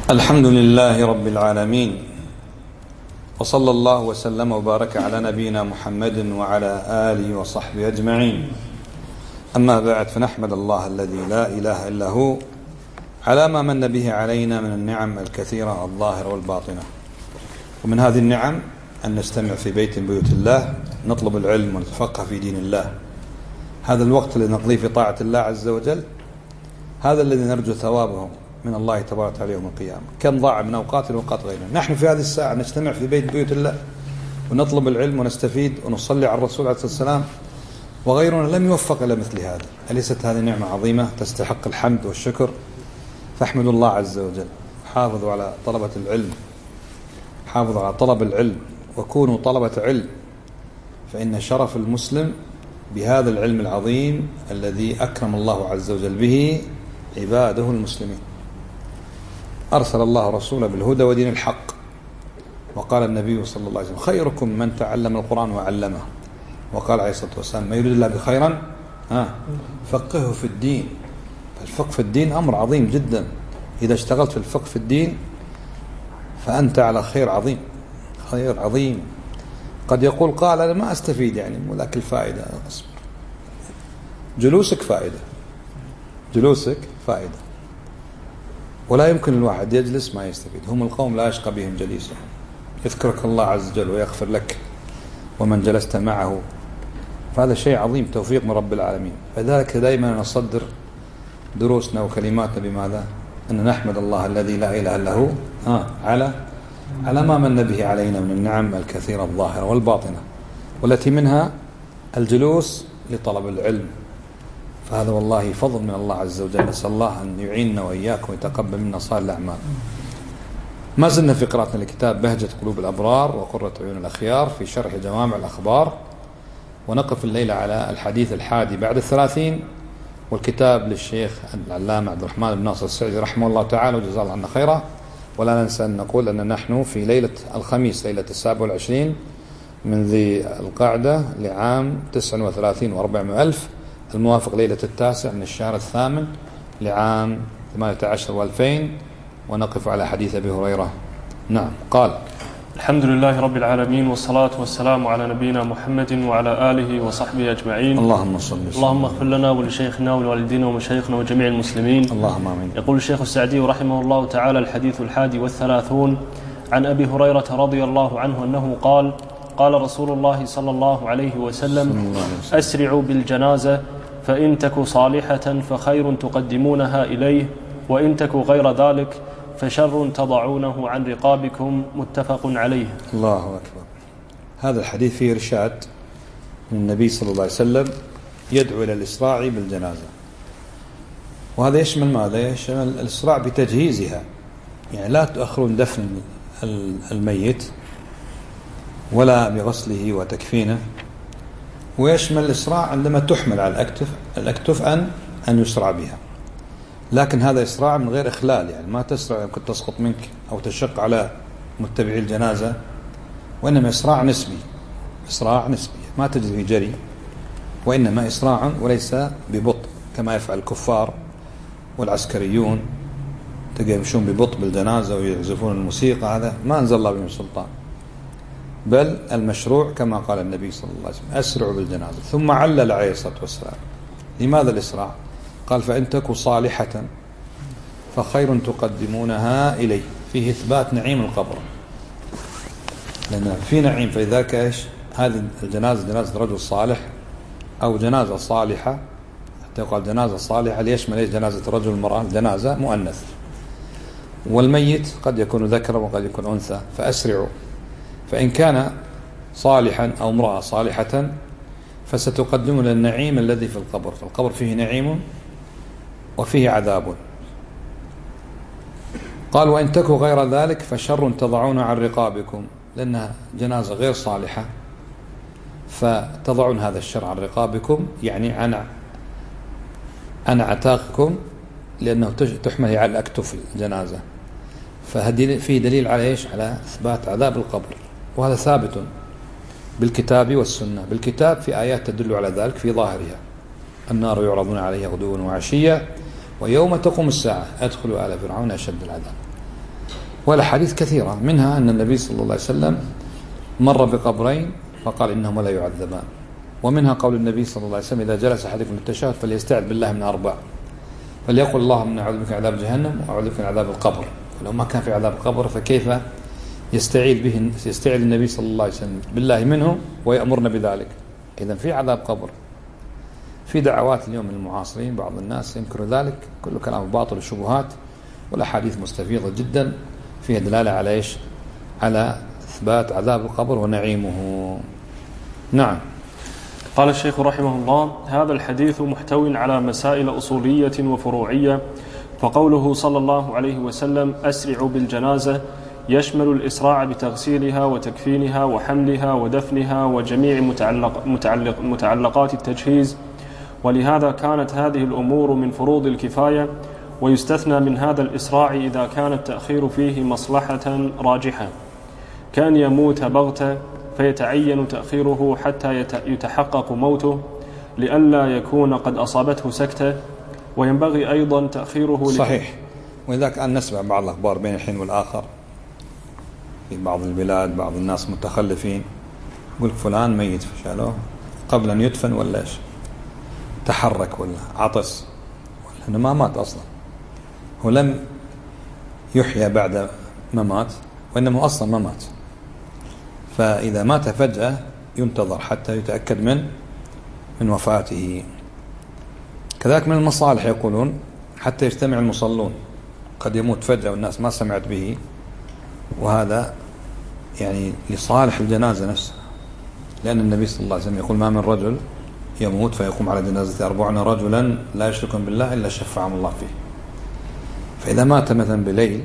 الحمد لله رب العالمين، وصلى الله وسلم وبارك على نبينا محمد وعلى آله وصحبه أجمعين. أما بعد، فنحمد الله الذي لا إله إلا هو على ما من به علينا من النعم الكثيرة الظاهرة والباطنة. ومن هذه النعم أن نجتمع في بيت من بيوت الله، نطلب العلم ونتفقه في دين الله. هذا الوقت الذي نقضيه في طاعة الله عز وجل، هذا الذي نرجو ثوابه من الله تبارك وتعالى يوم القيامة. كم ضاع من أوقات الأوقات غيرنا. نحن في هذه الساعة نجتمع في بيوت الله ونطلب العلم ونستفيد ونصلي على الرسول عليه الصلاة والسلام، وغيرنا لم يوفق إلى مثل هذا. أليست هذه نعمة عظيمة تستحق الحمد والشكر؟ فاحمدوا الله عز وجل. حافظوا على طلبة العلم، حافظوا على طلب العلم، وكونوا طلبة علم، فإن شرف المسلم بهذا العلم العظيم الذي أكرم الله عز وجل به عباده المسلمين. أرسل الله رسوله بالهدى ودين الحق، وقال النبي صلى الله عليه وسلم: خيركم من تعلم القرآن وعلمه. وقال عليه الصلاة والسلام: ما يريد الله بخيرا فقهه في الدين. الفقه في الدين أمر عظيم جدا. إذا اشتغلت في الفقه في الدين فأنت على خير عظيم، خير عظيم. قد يقول قال: أنا ما أستفيد، يعني ولكن الفائدة أصبر. جلوسك فائدة، جلوسك فائدة، ولا يمكن الواحد يجلس ما يستفيد. هم القوم لا يشقى بهم جليسهم. يذكرك الله عز وجل ويغفر لك ومن جلست معه، فهذا شيء عظيم، توفيق من رب العالمين. فذلك دائما نصدر دروسنا وكلماتنا بماذا؟ أن نحمد الله الذي لا إله إلا هو على ما من به علينا من النعم الكثيرة الظاهرة والباطنة، والتي منها الجلوس لطلب العلم. فهذا والله فضل من الله عز وجل. نسأل الله أن يعيننا وإياكم ويتقبل منا صالح الأعمال. ما زلنا في قراءتنا لكتاب بهجة قلوب الأبرار وقرة عيون الأخيار في شرح جوامع الأخبار، ونقف الليلة على الحديث 31، والكتاب للشيخ العلامة عبد الرحمن بن ناصر السعدي رحمه الله تعالى وجزاه الله عنا خيرا. ولا ننسى أن نقول أن نحن في ليلة الخميس، ليلة 27 من ذي القعدة لعام 39 و400 ألف، الموافق ليلة 9 من الشهر 8 لعام 18 و2000. ونقف على حديث أبي هريرة. نعم. قال: الحمد لله رب العالمين، والصلاة والسلام على نبينا محمد وعلى آله وصحبه أجمعين. اللهم صل وسلم. اللهم اغفر لنا ولشيخنا ولوالدينا ومشايخنا وجميع المسلمين. اللهم آمين. يقول الشيخ السعدي رحمه الله تعالى: الحديث 31 عن أبي هريرة رضي الله عنه أنه قال: قال رسول الله صلى الله عليه وسلم: أسرعوا بالجنازة، فإن تك صالحة فخير تقدمونها إليه، وإن تك غير ذلك فشر تضعونه عن رقابكم. متفق عليه. الله أكبر. هذا الحديث فيه إرشاد من النبي صلى الله عليه وسلم يدعو إلى الإسراع بالجنازة، وهذا يشمل ماذا؟ يشمل الإسراع بتجهيزها، يعني لا تؤخرون دفن الميت ولا بغسله وتكفينه، ويشمل الإسراع عندما تحمل على الأكتف أن يسرع بها. لكن هذا إسراع من غير إخلال، يعني ما تسرع يمكن تسقط منك أو تشق على متبعي الجنازة، وإنما إسراع نسبي، إسراع نسبي، ما تجري في جري، وإنما إسراع وليس ببطء كما يفعل الكفار والعسكريون، تجي يمشون ببطء بالجنازة ويعزفون الموسيقى. هذا ما أنزل الله بهم سلطان، بل المشروع كما قال النبي صلى الله عليه وسلم: أسرعوا بالجنازة. ثم علل عليه الصلاة والسلام لماذا الإسراع؟ قال: فإن تكوا صالحة فخير تقدمونها إليه. فيه إثبات نعيم القبر، لأن في نعيم. فلذلك إيش هذه الجنازة؟ جنازة رجل صالح أو جنازة صالحة، حتى يقال جنازة صالحة ليشمل إيش؟ جنازة رجل المرأة، جنازة مؤنث، والميت قد يكون ذكرا وقد يكون أنثى. فأسرعوا، فإن كان صالحا أو امرأة صالحة فستقدمون النعيم الذي في القبر. فالقبر فيه نعيم وفيه عذاب. قال: وإن تكوا غير ذلك فشر تضعون عن رقابكم، لأنها جنازة غير صالحة، فتضعون هذا الشر عن رقابكم، يعني عن أعتاقكم، لأنه تحمل على الأكتف الجنازة. فهذه فيه دليل على إيش؟ على إثبات عذاب القبر، وهذا ثابت بالكتاب والسنة. بالكتاب في آيات تدل على ذلك في ظاهرها: النار يعرضون عليها غدوا وعشيا ويوم تقوم الساعة أدخلوا آل فرعون أشد العذاب. والأحاديث كثيرة، منها أن النبي صلى الله عليه وسلم مر بقبرين فقال إنهما لا يعذبان، ومنها قول النبي صلى الله عليه وسلم إذا جلس أحدكم للتشهد فليستعذ بالله من 4، فليقل اللهم أعوذ بك من عذاب جهنم وأعوذ بك من عذاب القبر. فلو ما كان في عذاب القبر فكيف يستعيذ النبي صلى الله عليه وسلم بالله منه ويأمرنا بذلك؟ إذن في عذاب قبر. في دعوات اليوم من المعاصرين بعض الناس ينكر ذلك، كل كلام باطل وشبهات، والأحاديث مستفيضة جدا فيها دلالة على إيش؟ على إثبات عذاب القبر ونعيمه. نعم. قال الشيخ رحمه الله: هذا الحديث محتوٍ على مسائل أصولية وفروعية، فقوله صلى الله عليه وسلم أسرعوا بالجنازة يشمل الإسراع بتغسيلها وتكفينها وحملها ودفنها وجميع متعلقات التجهيز، ولهذا كانت هذه الأمور من فروض الكفاية، ويستثنى من هذا الإسراع إذا كان التأخير فيه مصلحة راجحة، كان يموت بغتة فيتعين تأخيره حتى يتحقق موته لئلا يكون قد أصابته سكتة، وينبغي أيضا تأخيره صحيح. ولذلك أن نسمع بعض الأخبار بين الحين والآخر في بعض البلاد، بعض الناس متخلفين يقول فلان ميت فشالوه قبل أن يدفن ولا إيش، تحرك ولا عطس، ولا ما مات أصلا، هو لم يحيى بعد ما مات، وإنما أصلا ما مات. فإذا مات فجأة ينتظر حتى يتأكد من وفاته. كذلك من المصالح يقولون حتى يجتمع المصلون، قد يموت فجأة والناس ما سمعت به، وهذا يعني لصالح الجنازة نفسها، لأن النبي صلى الله عليه وسلم يقول ما من رجل يموت فيقوم على جنازة 40 رجلا لا يشركون بالله إلا شفعهم الله فيه. فإذا مات مثلا بليل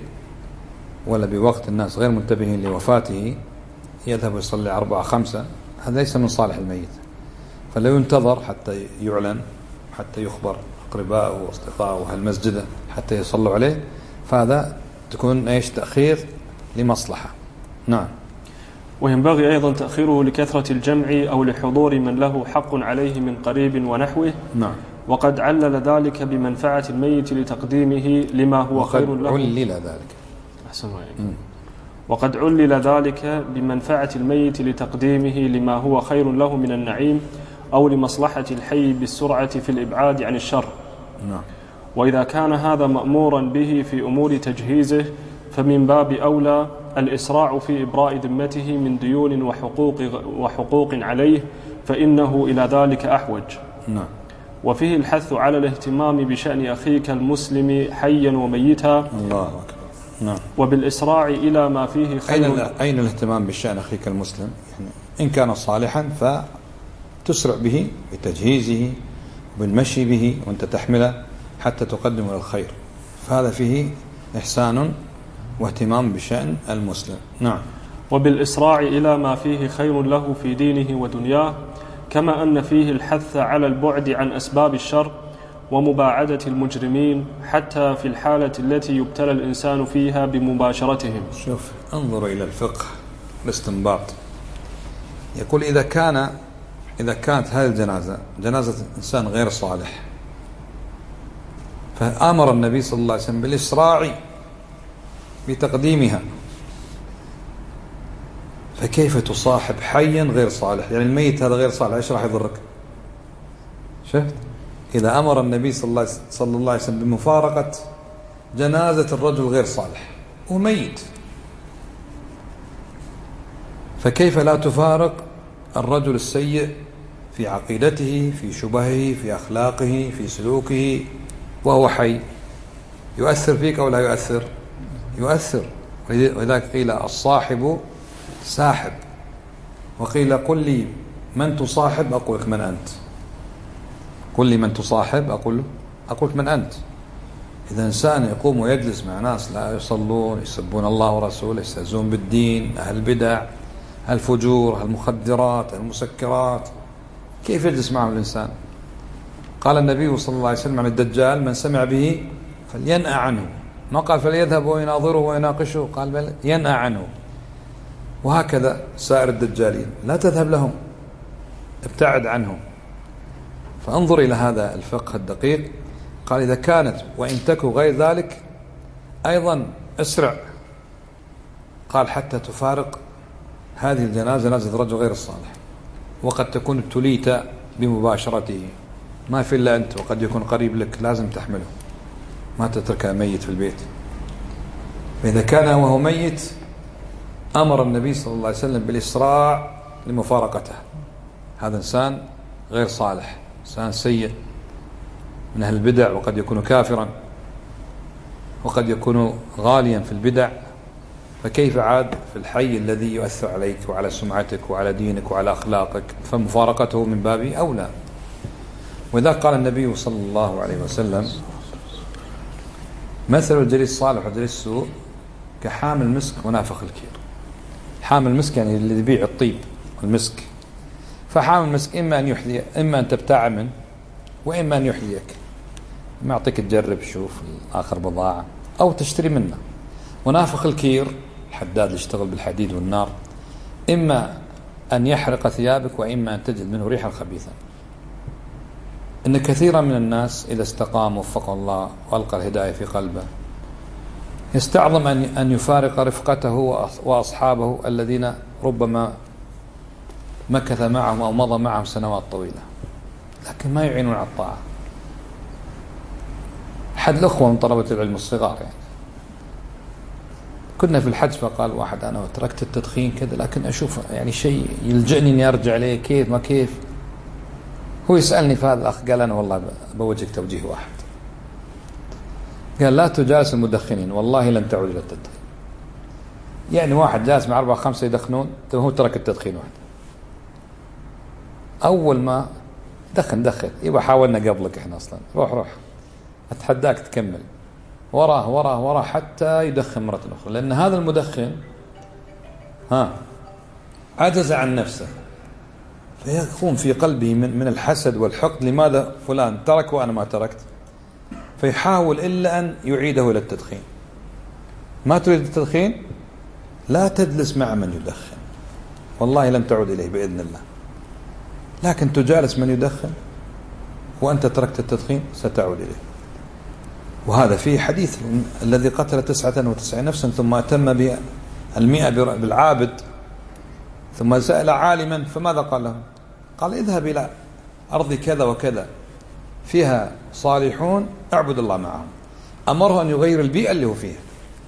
ولا بوقت الناس غير منتبهين لوفاته يذهب يصلي 4 5، هذا ليس من صالح الميت، فلا ينتظر حتى يعلن، حتى يخبر أقرباءه وأصدقائه وهالمسجد حتى يصلوا عليه، فهذا تكون إيش؟ تأخير لمصلحة. نعم. وينبغي أيضا تأخيره لكثرة الجمع أو لحضور من له حق عليه من قريب ونحوه. نعم. وقد علل ذلك بمنفعة الميت لتقديمه لما هو خير له. علل ذلك. أحسن عليك. وقد علل ذلك بمنفعة الميت لتقديمه لما هو خير له من النعيم أو لمصلحة الحي بالسرعة في الإبعاد عن الشر. نعم. وإذا كان هذا مأمورا به في أمور تجهيزه فمن باب أولى الإسراع في إبراء ذمته من ديون وحقوق عليه، فإنه إلى ذلك أحوج. نعم. وفيه الحث على الاهتمام بشأن أخيك المسلم حيا وميتا. الله أكبر. نعم. وبالإسراع إلى ما فيه خير. أين الاهتمام بشأن أخيك المسلم؟ يعني إن كان صالحا فتسرع به بتجهيزه وبالمشي به وأنت تحمله حتى تقدم إلى الخير، فهذا فيه إحسان واهتمام بشأن المسلم. نعم. وبالإسراع إلى ما فيه خير له في دينه ودنياه، كما أن فيه الحث على البعد عن أسباب الشر ومباعدة المجرمين حتى في الحالة التي يبتلى الإنسان فيها بمباشرتهم. شوف، انظروا إلى الفقه الاستنباط. يقول إذا كانت هذه الجنازة جنازة إنسان غير صالح، فأمر النبي صلى الله عليه وسلم بالإسراع بتقديمها، فكيف تصاحب حيا غير صالح؟ يعني الميت هذا غير صالح، ايش راح يضرك؟ شفت؟ إذا أمر النبي صلى الله عليه وسلم بمفارقة جنازة الرجل غير صالح وميت، فكيف لا تفارق الرجل السيء في عقيدته، في شبهه، في أخلاقه، في سلوكه وهو حي؟ يؤثر فيك أو لا يؤثر؟ يؤثر. ولذلك قيل الصاحب ساحب، وقيل قل لي من تصاحب أقول لك من أنت. قل لي من تصاحب أقول لك من أنت. إذا إنسان يقوم ويجلس مع ناس لا يصلون، يسبون الله ورسوله، يستهزئون بالدين، أهل البدع، الفجور، المخدرات، المسكرات، كيف يجلس معهم الإنسان؟ قال النبي صلى الله عليه وسلم عن الدجال من سمع به فلينأ عنه، ما قال فليذهب ويناظره ويناقشه، قال بل ينأ عنه. وهكذا سائر الدجالين لا تذهب لهم، ابتعد عنهم. فانظر إلى هذا الفقه الدقيق. قال إذا كانت وإن تكو غير ذلك أيضا اسرع قال حتى تفارق هذه الجنازة جنازة الرجل غير الصالح، وقد تكون ابتليت بمباشرته، ما في إلا أنت، وقد يكون قريب لك، لازم تحمله، ما تتركه ميت في البيت. فإذا كان وهو ميت أمر النبي صلى الله عليه وسلم بالإسراع لمفارقته. هذا إنسان غير صالح، إنسان سيء من أهل البدع، وقد يكون كافرا، وقد يكون غاليا في البدع، فكيف عاد في الحي الذي يؤثر عليك وعلى سمعتك وعلى دينك وعلى أخلاقك؟ فمفارقته من باب أولى. وإذا قال النبي صلى الله عليه وسلم: مثل الجليس الصالح والجليس السوء كحامل المسك ونافخ الكير. حامل المسك يعني اللي يبيع الطيب والمسك. فحامل المسك إما أن يحذي، إما أن تبتاع منه، وإما أن يحذيك، ما يعطيك تجرب شوف آخر بضاعة، أو تشتري منه. ونافخ الكير الحداد اللي يشتغل بالحديد والنار، إما أن يحرق ثيابك، وإما أن تجد منه ريحا خبيثا. إن كثيرا من الناس إذا استقام وفقه الله وألقى الهداية في قلبه يستعظم أن يفارق رفقته وأصحابه الذين ربما مكث معهم أو مضى معهم سنوات طويلة، لكن ما يعينون على الطاعة. أحد الأخوة من طلبة العلم الصغار يعني، كنا في الحج، فقال واحد: أنا تركت التدخين كذا، لكن أشوف يعني شيء يلجأني إني أرجع عليه، كيف ما كيف. هو يسألني في هذا الأخ، قال: أنا والله بوجهك توجيه واحد، قال: لا تجالس المدخنين، والله لن تعود إلى التدخين. يعني واحد جالس مع 4 5 يدخنون، هو ترك التدخين واحد. أول ما دخن يبقى حاولنا قبلك إحنا أصلا، روح أتحداك تكمل وراه حتى يدخن مرة أخرى، لأن هذا المدخن عجز عن نفسه، فيكون في قلبه من الحسد والحقد: لماذا فلان ترك وأنا ما تركت؟ فيحاول إلا أن يعيده إلى التدخين. ما تريد التدخين؟ لا تجلس مع من يدخن، والله لن تعود إليه بإذن الله. لكن تجالس من يدخن وأنت تركت التدخين ستعود إليه. وهذا فيه حديث: الذي قتل 99 نفسا ثم أتم ب100 بالعابد، ثم سأل عالما فماذا قال له؟ قال: اذهب إلى أرض كذا وكذا فيها صالحون اعبد الله معهم. أمره أن يغير البيئة اللي هو فيها.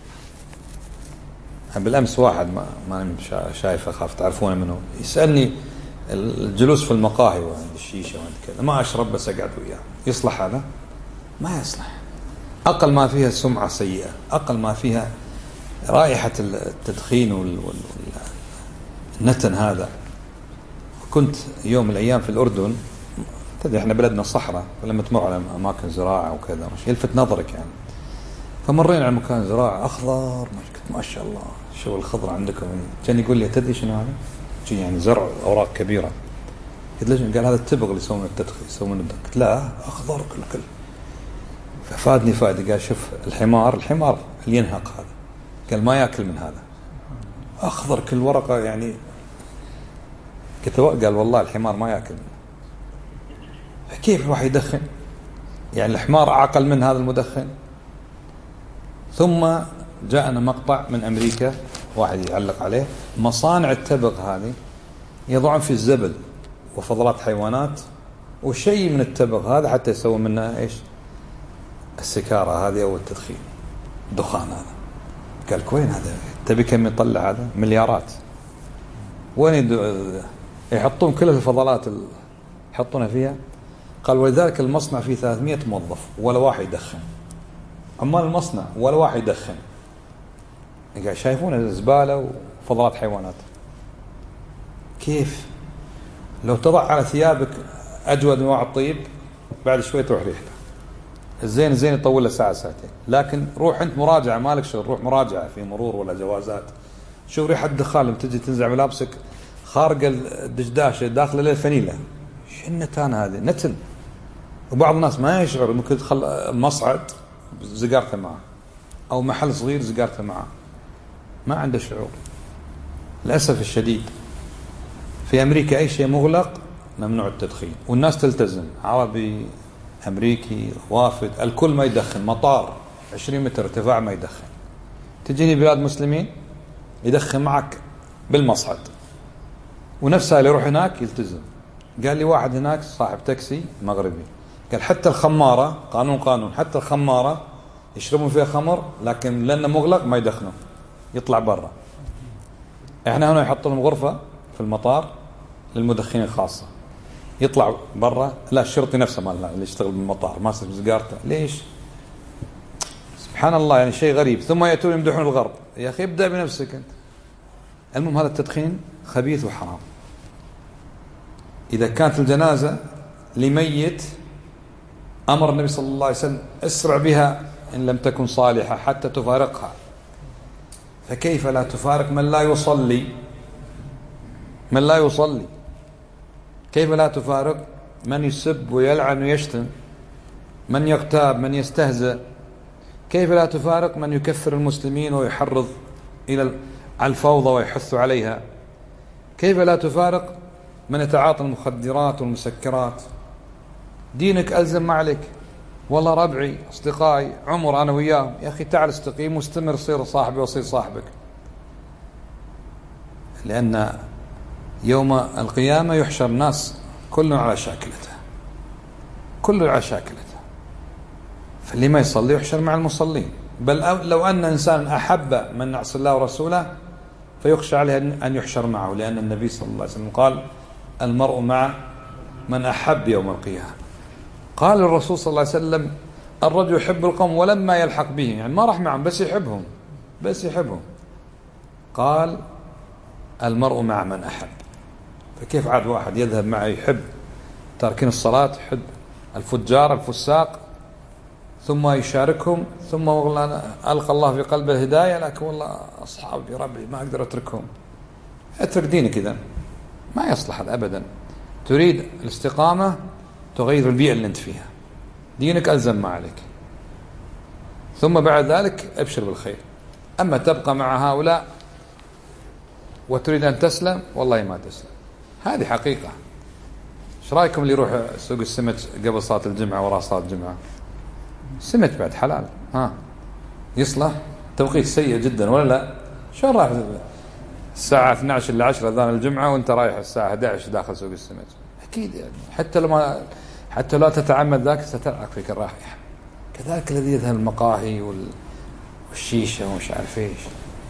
بالأمس واحد ما شايف، أخاف تعرفونه منه، يسألني: الجلوس في المقاهي وعند الشيشة وعند كذا، ما أشرب بس أقعد وياه، يصلح هذا؟ ما يصلح. أقل ما فيها سمعة سيئة، أقل ما فيها رائحة التدخين والنتن هذا. كنت يوم من الأيام في الأردن، تدري إحنا بلدنا صحراء، فلما تمر على أماكن زراعة وكذا يلفت نظرك يعني. فمرينا على مكان زراعة أخضر، ما شاء الله شو الخضرة عندكم. كان يقول لي: تدري شنو هذا؟ يعني زرع أوراق كبيرة. قلت: ليش؟ قال: هذا التبغ اللي يسوون التدخين، يسوون الدك. قلت: لا، أخضر كل. ففادني فائدة، قال: شوف الحمار اللي ينهق هذا، قال ما يأكل من هذا، أخضر كل ورقة يعني. قال: والله الحمار ما يأكل منه. كيف الواحد يدخن؟ يعني الحمار أعقل من هذا المدخن. ثم جاءنا مقطع من أمريكا، واحد يعلق عليه: مصانع التبغ هذه يضعون في الزبل وفضلات حيوانات وشيء من التبغ هذا حتى يسوون منه إيش؟ السكارة هذه أو التدخين، الدخان هذا. قال: وين هذا؟ تبي كم يطلع هذا؟ مليارات. وين يحطون كل الفضلات يحطونها فيها؟ قال: ولذلك المصنع فيه 300 موظف ولا واحد يدخن، عمال المصنع ولا واحد يدخن. قال: شايفون الزبالة وفضلات حيوانات. كيف لو تضع على ثيابك أجود انواع الطيب بعد شوي تروح ريحته. الزين يطول له ساعة ساعتين، لكن روح أنت مراجعة، مالك شغل، روح مراجعة في مرور ولا جوازات، شوف ريحة الدخان لما تجي تنزع ملابسك خارج الدشداشة داخل للفنيلة، شنتان هذه نتن. وبعض الناس ما يشعر، ممكن تدخل مصعد زقارته معه أو محل صغير زقارته معه، ما عنده شعور. للأسف الشديد في أمريكا أي شيء مغلق ممنوع التدخين، والناس تلتزم، عربي أمريكي وافد الكل ما يدخن. مطار 20 متر ارتفاع ما يدخن. تجيني بلاد مسلمين يدخن معك بالمصعد، ونفسها اللي يروح هناك يلتزم. قال لي واحد هناك صاحب تاكسي مغربي، قال حتى الخمارة قانون حتى الخمارة يشربون فيها خمر، لكن لأنه مغلق ما يدخنون، يطلع برا. احنا هنا يحط لهم غرفة في المطار للمدخنين خاصة، يطلع برا. لا الشرطي نفسه مالنا اللي يشتغل بالمطار ماسك سيجارته. ليش؟ سبحان الله، يعني شيء غريب. ثم يأتون يمدحون الغرب. يا أخي ابدأ بنفسك أنت. المهم هذا التدخين خبيث وحرام. إذا كانت الجنازة لميت أمر النبي صلى الله عليه وسلم اسرع بها إن لم تكن صالحة حتى تفارقها، فكيف لا تفارق من لا يصلي؟ من لا يصلي كيف لا تفارق من يسب ويلعن ويشتم، من يغتاب، من يستهزئ؟ كيف لا تفارق من يكفر المسلمين ويحرض على الفوضى ويحث عليها؟ كيف لا تفارق من يتعاطى المخدرات والمسكرات؟ دينك ألزم ما عليك. والله ربعي أصدقائي عمر أنا وياهم، يا أخي تعال استقيم واستمر، صير صاحبي وصير صاحبك، لأن يوم القيامة يحشر الناس كل على شاكلته، كل على شاكلته. فاللي ما يصلي يحشر مع المصلين. بل لو أن إنسان أحب من يعصي الله ورسوله فيخشى عليه أن يحشر معه، لأن النبي صلى الله عليه وسلم قال المرء مع من أحب يوم القيامة. قال الرسول صلى الله عليه وسلم الرجل يحب القوم ولما يلحق به، يعني ما راح معهم بس يحبهم، بس يحبهم. قال المرء مع من أحب. فكيف عاد واحد يذهب معه يحب تاركين الصلاة، يحب الفجار الفساق، ثم يشاركهم، ثم والله ألقى الله في قلبه الهداية، لكن والله أصحابي ربي ما أقدر أتركهم. اترك دينك إذن، ما يصلح هذا أبدا. تريد الاستقامة تغير البيئة اللي أنت فيها، دينك ألزم ما عليك، ثم بعد ذلك أبشر بالخير. أما تبقى مع هؤلاء وتريد أن تسلم، والله ما تسلم. هذه حقيقة. ايش رايكم اللي يروح سوق السمك قبل صلاة الجمعة وراء صلاة الجمعة؟ سمك بعد حلال، يصلح؟ توقيت سيء جدا ولا لا؟ شو راح الساعة 12 إلى 10 أذان الجمعة وأنت رايح الساعة 11 داخل سوق السمك؟ أكيد يعني حتى لا تتعمد ذاك ستلعق فيك الرائحة. كذلك الذي يذهب المقاهي والشيشة ومش عارف ايش،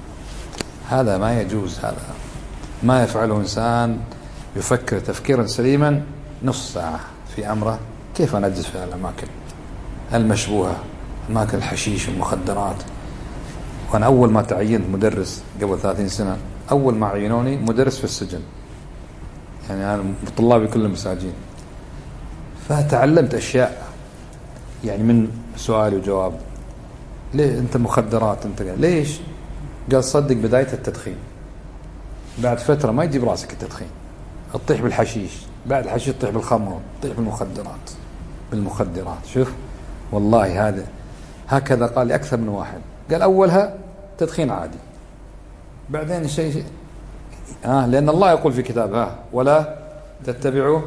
هذا ما يجوز. هذا ما يفعله إنسان يفكر تفكيرا سليما نص ساعة في أمره كيف نجلس في الأماكن المشبوهة، أماكن الحشيش والمخدرات. وأنا أول ما تعينت مدرس قبل 30 سنة، أول ما عينوني مدرس في السجن، يعني أنا طلابي كلهم مساجين، فتعلمت أشياء يعني من سؤالي وجواب. ليه أنت مخدرات؟ أنت ليش؟ قال صدق بداية التدخين، بعد فترة ما يجيب راسك التدخين، تطيح بالحشيش، بعد الحشيش تطيح بالخمر، تطيح بالمخدرات. شوف والله هذا هكذا قال لي أكثر من واحد. قال أولها تدخين عادي، بعدين شيء لأن الله يقول في كتابه ولا تتبعوا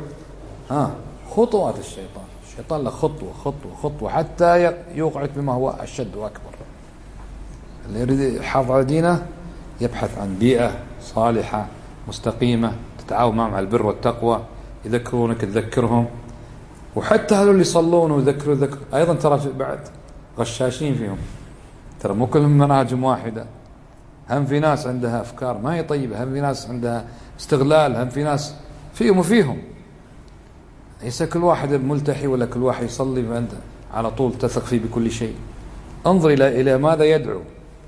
خطوات الشيطان. الشيطان له خطوة خطوة خطوة حتى يوقعك بما هو أشد وأكبر. اللي يريد يحافظ على دينه يبحث عن بيئة صالحة مستقيمة تتعاون معهم على البر والتقوى، يذكرونك تذكرهم. وحتى هذول اللي يصلون ويذكروا أيضا ترى بعد غشاشين فيهم، ترى مو كلهم مناهجهم واحدة. هم في ناس عندها أفكار ما هي طيبة، هم في ناس عندها استغلال، هم في ناس فيهم وفيهم. ليس كل واحد ملتحي ولا كل واحد يصلي فأنت على طول تثق فيه بكل شيء. انظر إلى ماذا يدعو.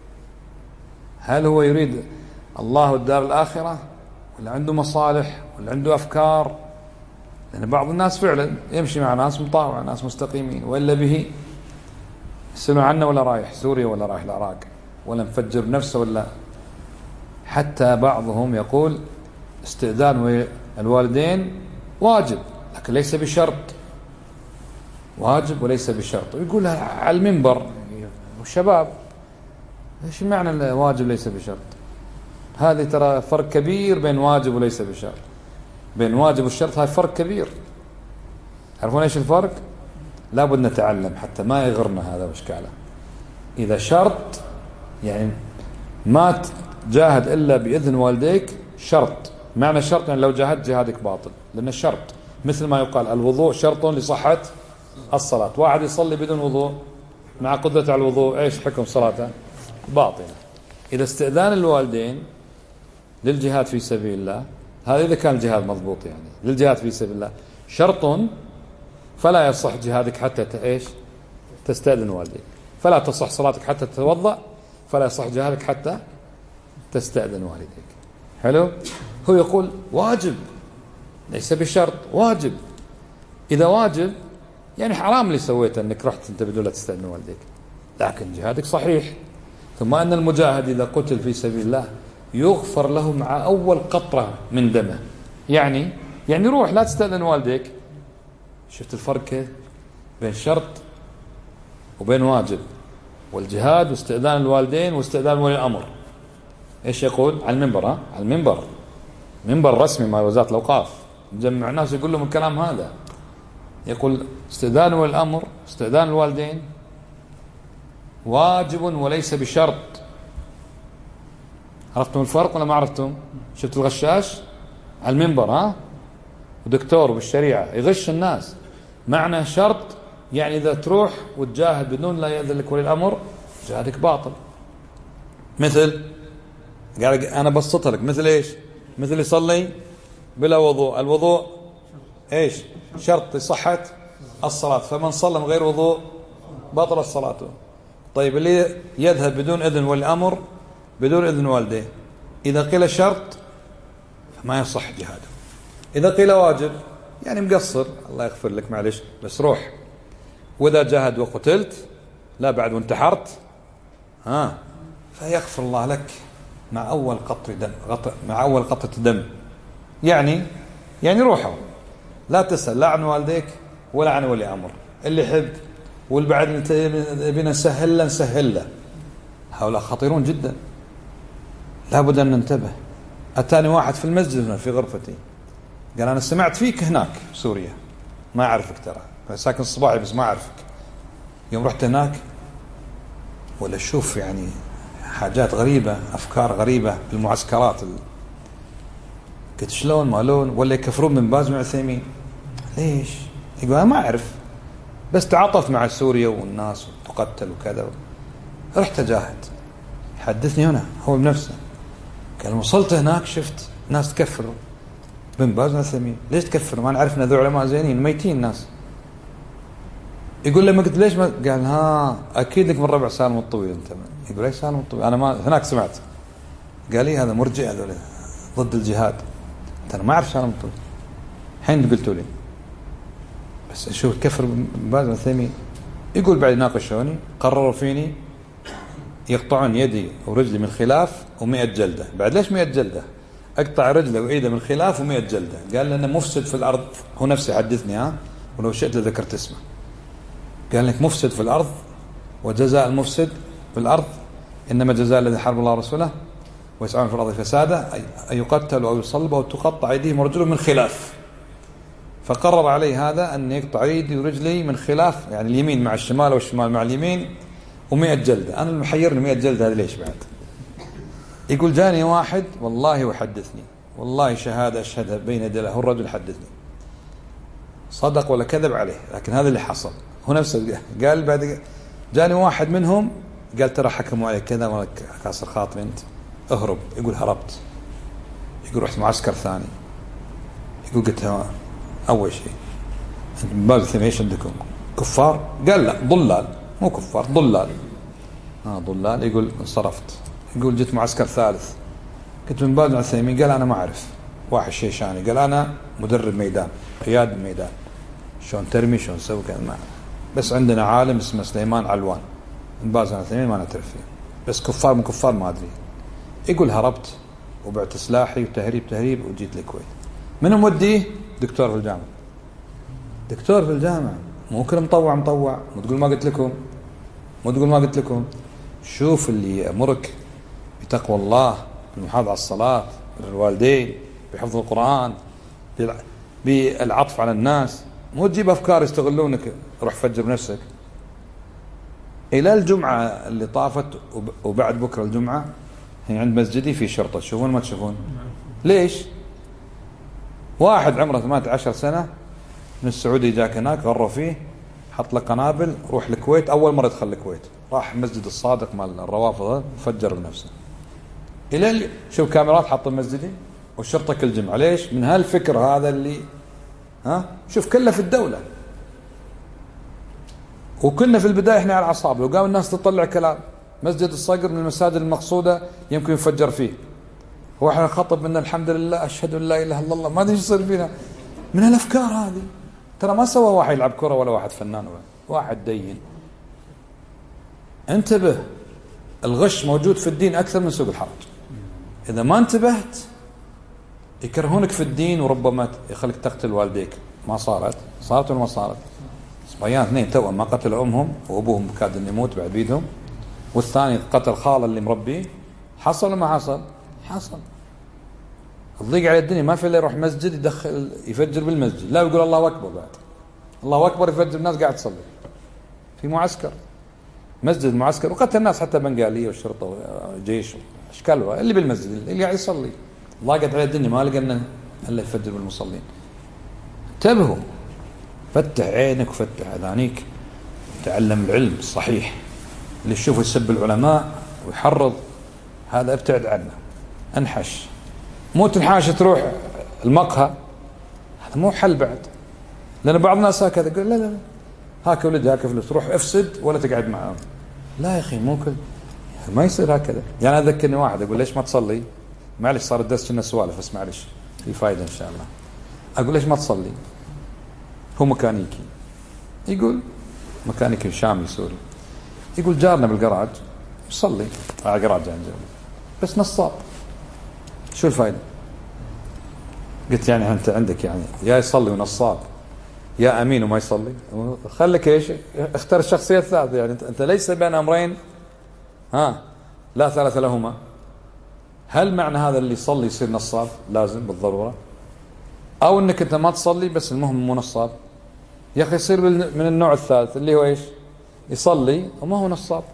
هل هو يريد الله والدار الآخرة، ولا عنده مصالح، ولا عنده أفكار؟ لأن بعض الناس فعلا يمشي مع ناس مطاوع، ناس مستقيمين، وإلا به يسألوا عنه ولا رايح سوريا ولا رايح العراق ولا مفجر نفسه. ولا حتى بعضهم يقول استئذان الوالدين واجب لكن ليس بشرط، واجب وليس بشرط، ويقول على المنبر والشباب. ايش معنى الواجب ليس بشرط؟ هذه ترى فرق كبير بين واجب وليس بشرط، بين واجب والشرط هاي فرق كبير. تعرفون ايش الفرق؟ لابد نتعلم حتى ما يغرنا هذا واشكاله. اذا شرط يعني ما جاهد إلا بإذن والديك شرط. معنى شرط يعني لو جاهدت جهادك باطل، لأن الشرط مثل ما يقال الوضوء شرط لصحة الصلاة. واحد يصلي بدون وضوء مع قدرة على الوضوء إيش حكم صلاته؟ باطلة. إذا استئذان الوالدين للجهاد في سبيل الله، هذا إذا كان الجهاد مضبوط يعني للجهاد في سبيل الله شرط، فلا يصح جهادك حتى إيش تستأذن والديك، فلا تصح صلاتك حتى تتوضأ، فلا يصح جهادك حتى تستأذن والديك. حلو. هو يقول واجب ليس بشرط، واجب. إذا واجب يعني حرام اللي سويته أنك رحت أنت بدون لا تستأذن والديك، لكن جهادك صحيح. ثم أن المجاهد إذا قتل في سبيل الله يغفر له مع أول قطرة من دمه. يعني روح لا تستأذن والديك. شفت الفرق كيف بين شرط وبين واجب؟ والجهاد واستئذان الوالدين واستئذان ولي الأمر. إيش يقول على المنبر؟ على المنبر، منبر رسمي مع وزارة الأوقاف، مجمع الناس يقول لهم الكلام هذا. يقول استئذان ولي الأمر استئذان الوالدين واجب وليس بشرط. عرفتم الفرق ولا ما عرفتم؟ شفت الغشاش على المنبر ودكتور بالشريعة يغش الناس. معنى شرط يعني إذا تروح وتجاهد بدون لا يأذن لك ولي الأمر جهادك باطل. مثل قال أنا بسطها لك، مثل إيش؟ مثل يصلي بلا وضوء. الوضوء إيش؟ شرط لصحة الصلاة، فمن صلى من غير وضوء بطل الصلاة. طيب اللي يذهب بدون إذن ولي الأمر بدون إذن والديه، إذا قيل شرط فما يصح جهاده. إذا قيل واجب يعني مقصر الله يغفر لك معلش بس روح. وإذا جاهد وقتلت لا بعد وانتحرت فيغفر الله لك مع أول قطر دم، مع أول قطرة دم. يعني روحوا لا تسأل لا عن والديك ولا عن ولي أمر. اللي يحب والبعد بنا نسهل له. هؤلاء خطيرون جدا، لابد أن ننتبه. أتاني واحد في المسجد هنا في غرفتي قال أنا سمعت فيك هناك سوريا، ما أعرفك ترى ساكن الصباحي بس ما أعرفك. يوم رحت هناك ولا شوف يعني حاجات غريبة، أفكار غريبة بالمعسكرات. قلت شلون مالون ولا يكفرون من باز وعثيمين؟ ليش؟ يقول أنا ما أعرف بس تعاطف مع سوريا والناس وتقتل وكذا. رحت أجاهد حدثني هنا هو بنفسه قال وصلت هناك شفت ناس تكفروا بن باز وعثيمين. ليش تكفروا؟ ما نعرف ذو علماء زينين ميتين ناس. يقول لما قلت ليش ما قال أكيد لك من ربع سالم الطويل أنت. يقول ليش سالم الطويل؟ أنا ما هناك سمعت. قال لي هذا مرجع هذول ضد الجهاد. أنا ما أعرف سالم الطويل. حين قلتوا لي بس أشوف كفر باز وعثيمين. يقول بعد ناقشوني قرروا فيني يقطعون يدي ورجلي من خلاف و100 جلدة. بعد ليش 100 جلدة؟ أقطع رجله وإيده من خلاف و100 جلدة. قال لأنه مفسد في الأرض. هو نفسه حدثني ولو شئت لذكرت اسمه. قال لك مفسد في الأرض وجزاء المفسد في الأرض إنما جزاء الذي حرب الله ورسوله ويسعون في الأرض فسادا أن يقتلوا أو يصلبوا أو تقطع أيديهم ورجلهم من خلاف. فقرر عليه هذا أن يقطع يدي ورجلي من خلاف، يعني اليمين مع الشمال والشمال مع اليمين و100 جلدة. أنا المحيرني 100 جلدة هذا ليش بعد؟ يقول جاني واحد والله وحدثني والله شهادة أشهدها بين يدي الله الرجل حدثني صدق ولا كذب عليه، لكن هذا اللي حصل. هو نفسه قال بعد جاني واحد منهم قال ترى حكموا عليك كذا ولا كاسر خاطر أنت اهرب. يقول هربت. يقول رحت معسكر ثاني. يقول قلت أول شيء أنت من باب الثاني إيش عندكم كفار؟ قال لا ضلال مو كفار ضلال. ضلال. يقول انصرفت. يقول جيت معسكر ثالث كنت من باب العثيمين. قال أنا ما أعرف. واحد شيشاني قال أنا مدرب ميدان قياد الميدان شلون ترمي شلون تسوي كذا ما بس عندنا عالم اسمه سليمان علوان من باز العثيمين ما نعترف فيه بس كفار من كفار ما أدري. يقول هربت وبعت سلاحي وتهريب وجيت الكويت. من موديه؟ دكتور في الجامعة. دكتور في الجامعة مو كل مطوع مو تقول ما قلت لكم. شوف اللي يأمرك بتقوى الله بالمحافظة على الصلاة بالوالدين بحفظ القرآن بالعطف على الناس، مو تجيب أفكار يستغلونك روح فجر نفسك. إلى الجمعة اللي طافت وبعد بكرة الجمعة عند مسجدي في شرطة، تشوفون ما تشوفون؟ ليش؟ واحد عمره 18 سنة من السعودية جاك هناك غروا فيه، حط له قنابل، روح الكويت، أول مرة دخل الكويت راح مسجد الصادق مال الروافض فجر بنفسه. إلى شوف كاميرات حط مسجدي والشرطة كل جمعة. ليش؟ من هالفكر هذا اللي شوف كله في الدولة. وكنا في البداية احنا على الأعصاب، لو قام الناس تطلع كلام مسجد الصقر من المساجد المقصودة يمكن يفجر فيه، هو احنا نخطب منا الحمد لله أشهد أن لا إله إلا الله، ما ادري ايش يصير فينا من هالأفكار هذه. ترى ما سوى واحد يلعب كرة ولا واحد فنان ولا واحد دين. انتبه، الغش موجود في الدين أكثر من سوق الحرج. إذا ما انتبهت يكرهونك في الدين، وربما يخليك تقتل والديك. ما صارت ولا ما صارت؟ صبيان اثنين توأم ما قتلوا أمهم وأبوهم كاد أن يموت بعد بيدهم، والثاني قتل خاله اللي مربيه. حصل ولا ما حصل؟ حصل. الضيق على الدنيا، ما في إلا يروح مسجد يدخل يفجر بالمسجد، لا يقول الله أكبر، بعد الله أكبر يفجر الناس قاعد تصلي في معسكر، مسجد معسكر، وقتل الناس حتى بنغالية والشرطة والجيش أشكال اللي بالمسجد اللي قاعد يصلي. ضاقت على الدنيا، ما لقينا إلا يفجر بالمصلين. انتبهوا، فتح عينك وفتح أذانيك، تعلم العلم الصحيح. اللي تشوفه يسب العلماء ويحرض هذا ابتعد عنه، انحش. مو تنحاش تروح المقهى، هذا مو حل بعد. لأن بعض الناس هكذا يقول لا لا لا هاك ولدي هاك فلوس روح افسد ولا تقعد معهم. لا يا أخي مو كل ما يصير هكذا. يعني أذكرني واحد أقول ليش ما تصلي؟ معلش صار الدرس كنا سوالف بس معلش في فايدة إن شاء الله. أقول ليش ما تصلي؟ هو ميكانيكي، يقول ميكانيكي شامي سوري، يقول جارنا بالجراج يصلي على جراج عنده بس نصاب، شو الفايدة؟ قلت يعني أنت عندك يعني يا يصلي ونصاب يا أمين وما يصلي، خلك إيش اختار الشخصية الثالثة. يعني أنت ليس بين أمرين لا ثالث لهما. هل معنى هذا اللي يصلي يصير نصاب لازم بالضرورة، أو أنك أنت ما تصلي بس المهم مو نصاب؟ يا أخي يصير من النوع الثالث اللي هو إيش يصلي وما هو نصاب.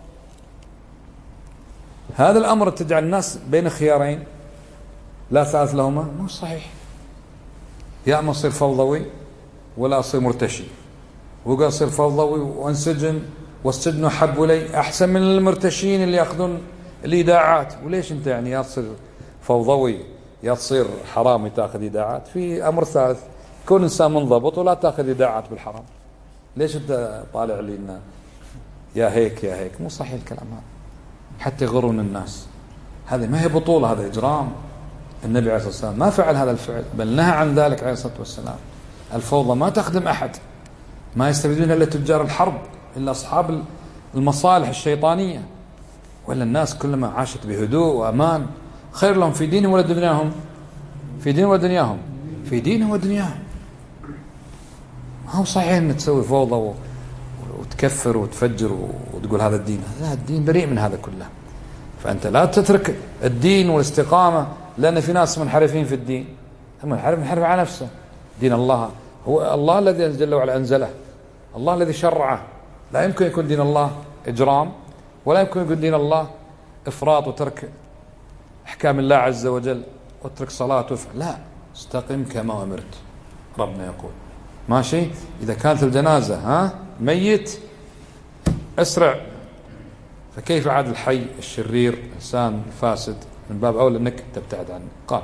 هذا الأمر تجعل الناس بين خيارين لا ثالث لهما، مو صحيح. يا أما أصير فوضوي ولا أصير مرتشي، وقال أصير فوضوي وانسجن والسجن أحب إلي أحسن من المرتشين اللي يأخذون الإيداعات. وليش أنت يعني يا تصير فوضوي يا تصير حرامي تأخذ إيداعات؟ في أمر ثالث، كون إنسان منضبط ولا تأخذ إيداعات بالحرام. ليش أنت طالع لي إنه يا هيك يا هيك؟ مو صحيح الكلام هذا حتى يغرون الناس. هذه ما هي بطولة، هذا إجرام. النبي عليه الصلاة والسلام ما فعل هذا الفعل، بل نهى عن ذلك عليه الصلاة والسلام. الفوضى ما تخدم أحد، ما يستفيدون إلا تجار الحرب، إلا أصحاب المصالح الشيطانية. ولا الناس كلما عاشت بهدوء وأمان خير لهم في دينهم ولا دنياهم؟ في دينهم ولا دنياهم؟ في دينهم ودنياهم. ما هو صحيح أن تسوي فوضى وتكفر وتفجر وتقول هذا الدين. لا، الدين بريء من هذا كله. فأنت لا تترك الدين والاستقامة، لأن في ناس منحرفين في الدين، منحرف على نفسه. دين الله هو الله الذي جل وعلا أنزله، الله الذي شرعه. لا يمكن يكون دين الله إجرام، ولا يمكن يكون دين الله إفراط وترك أحكام الله عز وجل وترك صلاة وفعل. لا، استقم كما أمرت، ربنا يقول ماشي. إذا كانت الجنازة ميت أسرع، فكيف عاد الحي الشرير الإنسان الفاسد؟ من باب أولى أنك تبتعد عنه. قال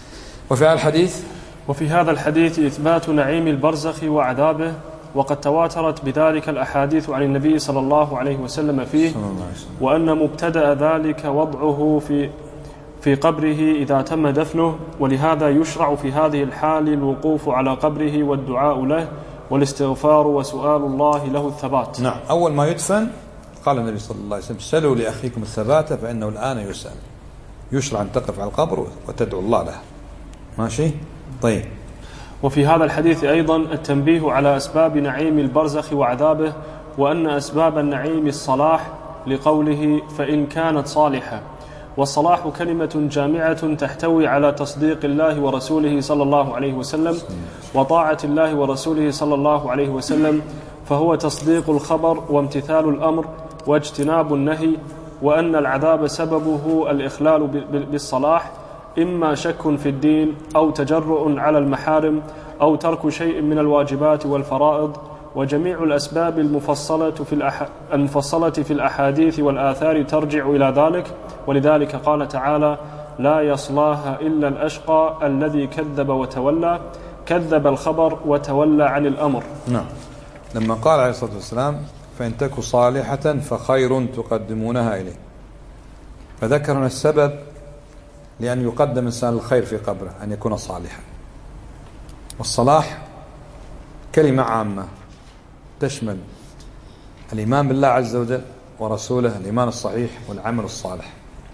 وفي هذا الحديث إثبات نعيم البرزخ وعذابه، وقد تواترت بذلك الأحاديث عن النبي صلى الله عليه وسلم فيه، وأن مبتدأ ذلك وضعه في قبره إذا تم دفنه، ولهذا يشرع في هذه الحال الوقوف على قبره والدعاء له والاستغفار وسؤال الله له الثبات. نعم، أول ما يدفن قال النبي صلى الله عليه وسلم سلوا لأخيكم الثبات فإنه الآن يسأل. يشرع أن تقف على القبر وتدعو الله له. ماشي؟ طيب. وفي هذا الحديث أيضا التنبيه على أسباب نعيم البرزخ وعذابه، وأن أسباب النعيم الصلاح، لقوله فإن كانت صالحة. والصلاح كلمة جامعة تحتوي على تصديق الله ورسوله صلى الله عليه وسلم وطاعة الله ورسوله صلى الله عليه وسلم، فهو تصديق الخبر وامتثال الأمر واجتناب النهي وأن العذاب سببه الإخلال بالصلاح، إما شك في الدين أو تجرؤ على المحارم أو ترك شيء من الواجبات والفرائض. وجميع الأسباب المفصلة في الأحاديث والآثار ترجع إلى ذلك، ولذلك قال تعالى: لا يصلاها إلا الأشقى الذي كذب وتولى، كذب الخبر وتولى عن الأمر. نعم. لما قال عليه الصلاة والسلام: فإن تك صالحة فخير تقدمونها إليه، فذكر هنا السبب لأن يقدم إنسان الخير في قبره أن يكون صالحا. والصلاح كلمة عامة تشمل الإيمان بالله عز وجل ورسوله، الإيمان الصحيح والعمل الصالح،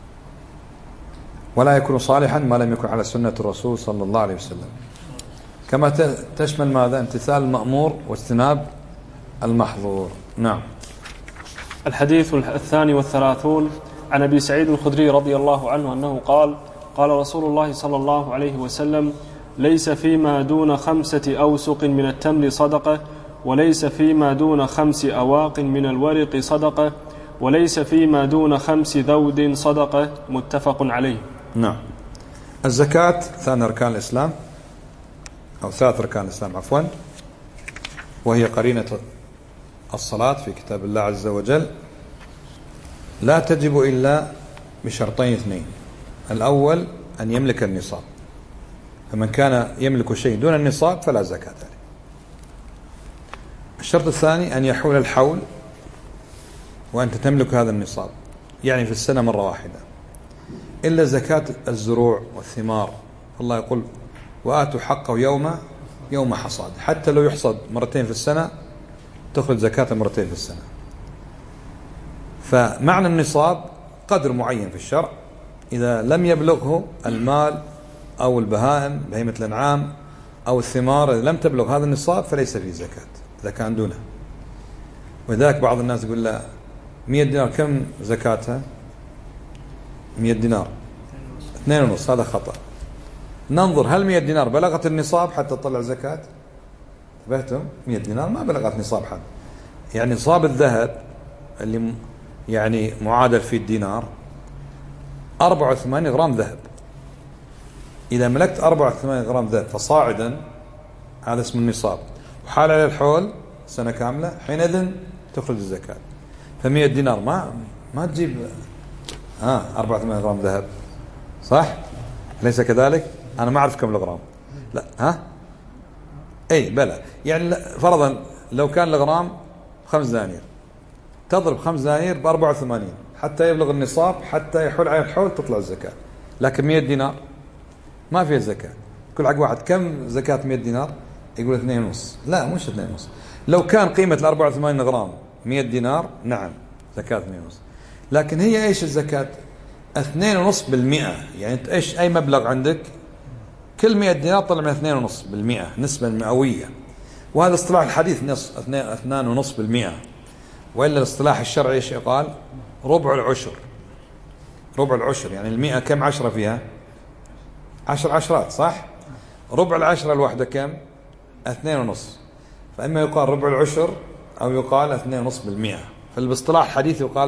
ولا يكون صالحا ما لم يكن على سنة الرسول صلى الله عليه وسلم. كما تشمل ماذا؟ امتثال المأمور واجتناب المحظور. نعم. الحديث 32 عن أبي سعيد الخدري رضي الله عنه أنه قال: قال رسول الله صلى الله عليه وسلم: ليس فيما دون 5 أوسق من التمر صدقة، وليس فيما دون 5 أواق من الورق صدقة، وليس فيما دون 5 ذود صدقة. متفق عليه. نعم. الزكاة ثاني أركان الإسلام، أو ثالث أركان الإسلام عفوا، وهي قرينة الصلاة في كتاب الله عز وجل. لا تجب إلا بشرطين اثنين: الأول أن يملك النصاب، فمن كان يملك شيء دون النصاب فلا زكاة عليه. الشرط الثاني أن يحول الحول وأنت تملك هذا النصاب، يعني في السنة مرة واحدة، إلا زكاة الزروع والثمار. الله يقول: وآتوا حقه يوم حصاد. حتى لو يحصد مرتين في السنة تخرج زكاة مرتين في السنة. فمعنى النصاب قدر معين في الشرع، إذا لم يبلغه المال أو البهائم بهيمة الأنعام أو الثمار، إذا لم تبلغ هذا النصاب فليس فيه زكاة إذا كان دونه. وذلك بعض الناس يقول: لا 100 دينار كم زكاتها؟ 100 دينار 2.5. هذا خطأ. ننظر هل 100 دينار بلغت النصاب حتى تطلع زكاة؟ انتبهتم؟ 100 دينار ما بلغت نصاب حد. يعني نصاب الذهب اللي يعني معادل في الدينار 84 غرام ذهب. إذا ملكت 84 غرام ذهب فصاعدا هذا اسم النصاب، وحال على الحول سنة كاملة، حينئذ تخرج الزكاة. ف100 دينار ما تجيب 84 غرام ذهب، صح؟ ليس كذلك؟ أنا ما أعرف كم الغرام. لا أي بلى، يعني فرضا لو كان الغرام 5 دنانير، تضرب 5 دنانير ب84 حتى يبلغ النصاب، حتى يحول على الحول تطلع الزكاة. لكن 100 دينار ما فيها زكاة. كل حق واحد كم زكاة 100 دينار؟ يقول 2.5. لا مش 2.5. لو كان قيمة 84 غرام 100 دينار نعم زكاة 2.5. لكن هي ايش الزكاة؟ 2.5%. يعني انت ايش اي مبلغ عندك كل 100 دينار طلع من 2.5%، نسبة مئوية. وهذا اصطلاح الحديث 2.5%. وإلا الاصطلاح الشرعي ايش قال؟ ربع العشر. ربع العشر يعني 100 كم 10 فيها؟ 10 عشرات، صح؟ ربع العشرة الواحدة كم؟ 2.5. فإما يقال ربع العشر أو يقال 2.5%. فالاصطلاح الحديث يقال